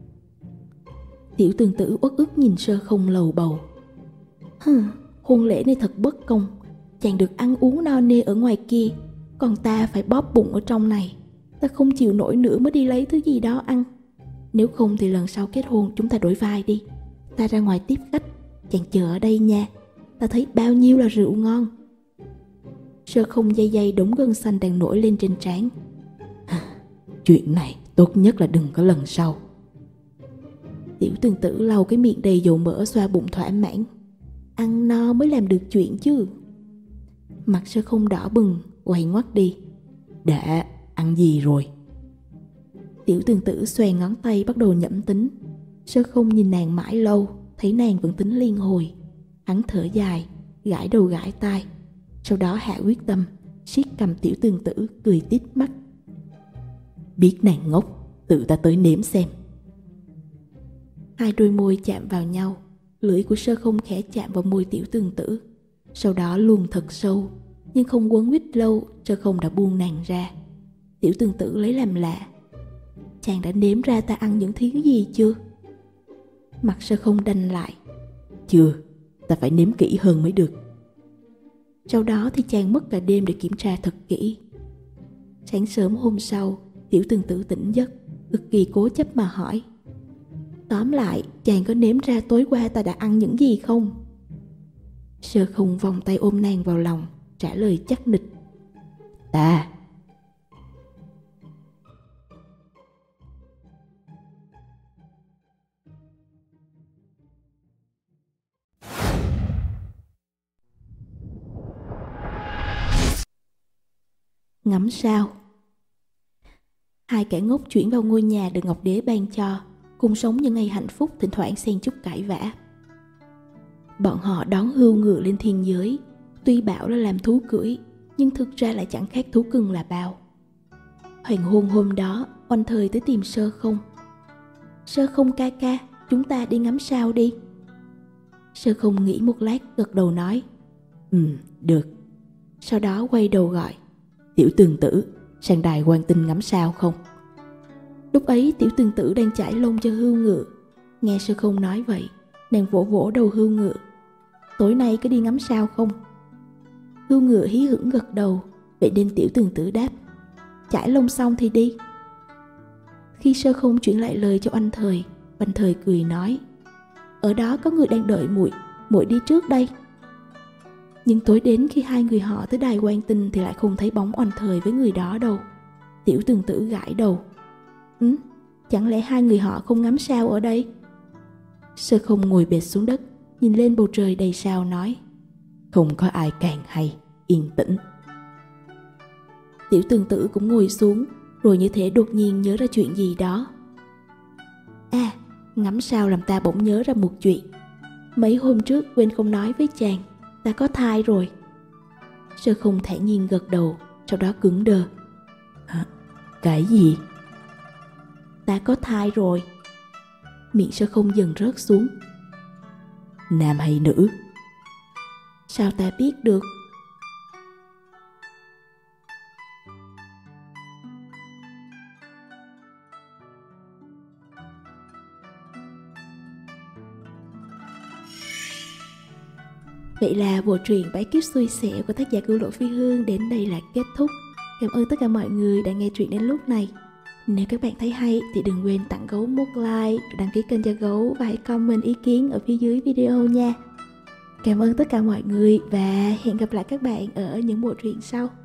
Tiểu Tường Tử uất ức nhìn Sơ Không lầu bầu: Hừ, hôn lễ này thật bất công. Chàng được ăn uống no nê ở ngoài kia, còn ta phải bóp bụng ở trong này. Ta không chịu nổi nữa mới đi lấy thứ gì đó ăn. Nếu không thì lần sau kết hôn chúng ta đổi vai đi. Ta ra ngoài tiếp khách, chàng chờ ở đây nha. Ta thấy bao nhiêu là rượu ngon. Sơ Không dây dây đống gân xanh đang nổi lên trên trán: Chuyện này tốt nhất là đừng có lần sau. Tiểu Tường Tử lau cái miệng đầy dầu mỡ, xoa bụng thỏa mãn: Ăn no mới làm được chuyện chứ. Mặt Sơ Không đỏ bừng, quay ngoắt đi: Đã ăn gì rồi? Tiểu Tường Tử xòe ngón tay bắt đầu nhẩm tính. Sơ Không nhìn nàng mãi lâu, thấy nàng vẫn tính liên hồi. Hắn thở dài, gãi đầu gãi tai, sau đó hạ quyết tâm, siết cầm Tiểu Tường Tử, cười tít mắt: Biết nàng ngốc, tự ta tới nếm xem. Hai đôi môi chạm vào nhau, lưỡi của Sơ Không khẽ chạm vào môi Tiểu Tường Tử, sau đó luồn thật sâu, nhưng không quấn quýt lâu. Sơ Không đã buông nàng ra. Tiểu Tường Tử lấy làm lạ: Chàng đã nếm ra ta ăn những thứ gì chưa? Mặt Sơ Không đanh lại: Chưa, ta phải nếm kỹ hơn mới được. Sau đó thì chàng mất cả đêm để kiểm tra thật kỹ. Sáng sớm hôm sau, Tiểu Tường Tử tỉnh giấc, cực kỳ cố chấp mà hỏi: Tóm lại, chàng có nếm ra tối qua ta đã ăn những gì không? Sơ Không vòng tay ôm nàng vào lòng, trả lời chắc nịch: Ta. Ngắm sao. Hai kẻ ngốc chuyển vào ngôi nhà được Ngọc Đế ban cho, cùng sống những ngày hạnh phúc, thỉnh thoảng xen chút cãi vã. Bọn họ đón hươu ngựa lên thiên giới, tuy bảo là làm thú cưỡi, nhưng thực ra lại chẳng khác thú cưng là bao. Hoàng hôn hôm đó, Oanh Thời tới tìm Sơ Không: Sơ Không ca ca, chúng ta đi ngắm sao đi. Sơ Không nghĩ một lát, gật đầu nói: Ừ, được. Sau đó quay đầu gọi: Tiểu Tường Tử, sang đài Quan Tinh ngắm sao không? Lúc ấy Tiểu Tường Tử đang chải lông cho hươu ngựa. Nghe Sơ Không nói vậy, nàng vỗ vỗ đầu hươu ngựa: Tối nay có đi ngắm sao không? Hươu ngựa hí hửng gật đầu. Vậy nên Tiểu Tường Tử đáp: Chải lông xong thì đi. Khi Sơ Không chuyển lại lời cho Oanh Thời, Oanh Thời cười nói: Ở đó có người đang đợi muội, muội đi trước đây. Nhưng tối đến khi hai người họ tới đài Quan Tinh thì lại không thấy bóng Oanh Thời với người đó đâu. Tiểu Tường Tử gãi đầu: Ừ, chẳng lẽ hai người họ không ngắm sao ở đây? Sơ Không ngồi bệt xuống đất, nhìn lên bầu trời đầy sao nói: Không có ai càng hay, yên tĩnh. Tiểu Tường Tử cũng ngồi xuống, rồi như thể đột nhiên nhớ ra chuyện gì đó. À, ngắm sao làm ta bỗng nhớ ra một chuyện. Mấy hôm trước quên không nói với chàng, ta có thai rồi. Sơ Không thản nhiên gật đầu, sau đó cứng đờ. Hả? Cái gì? Ta có thai rồi. Miệng Sơ Không dần rớt xuống. Nam hay nữ? Sao ta biết được? Vậy là bộ truyện Bái Kiếp Xui Xẻo của tác giả Cửu Lộ Phi Hương đến đây là kết thúc. Cảm ơn tất cả mọi người đã nghe truyện đến lúc này. Nếu các bạn thấy hay thì đừng quên tặng Gấu một like, đăng ký kênh cho Gấu và hãy comment ý kiến ở phía dưới video nha. Cảm ơn tất cả mọi người và hẹn gặp lại các bạn ở những bộ truyện sau.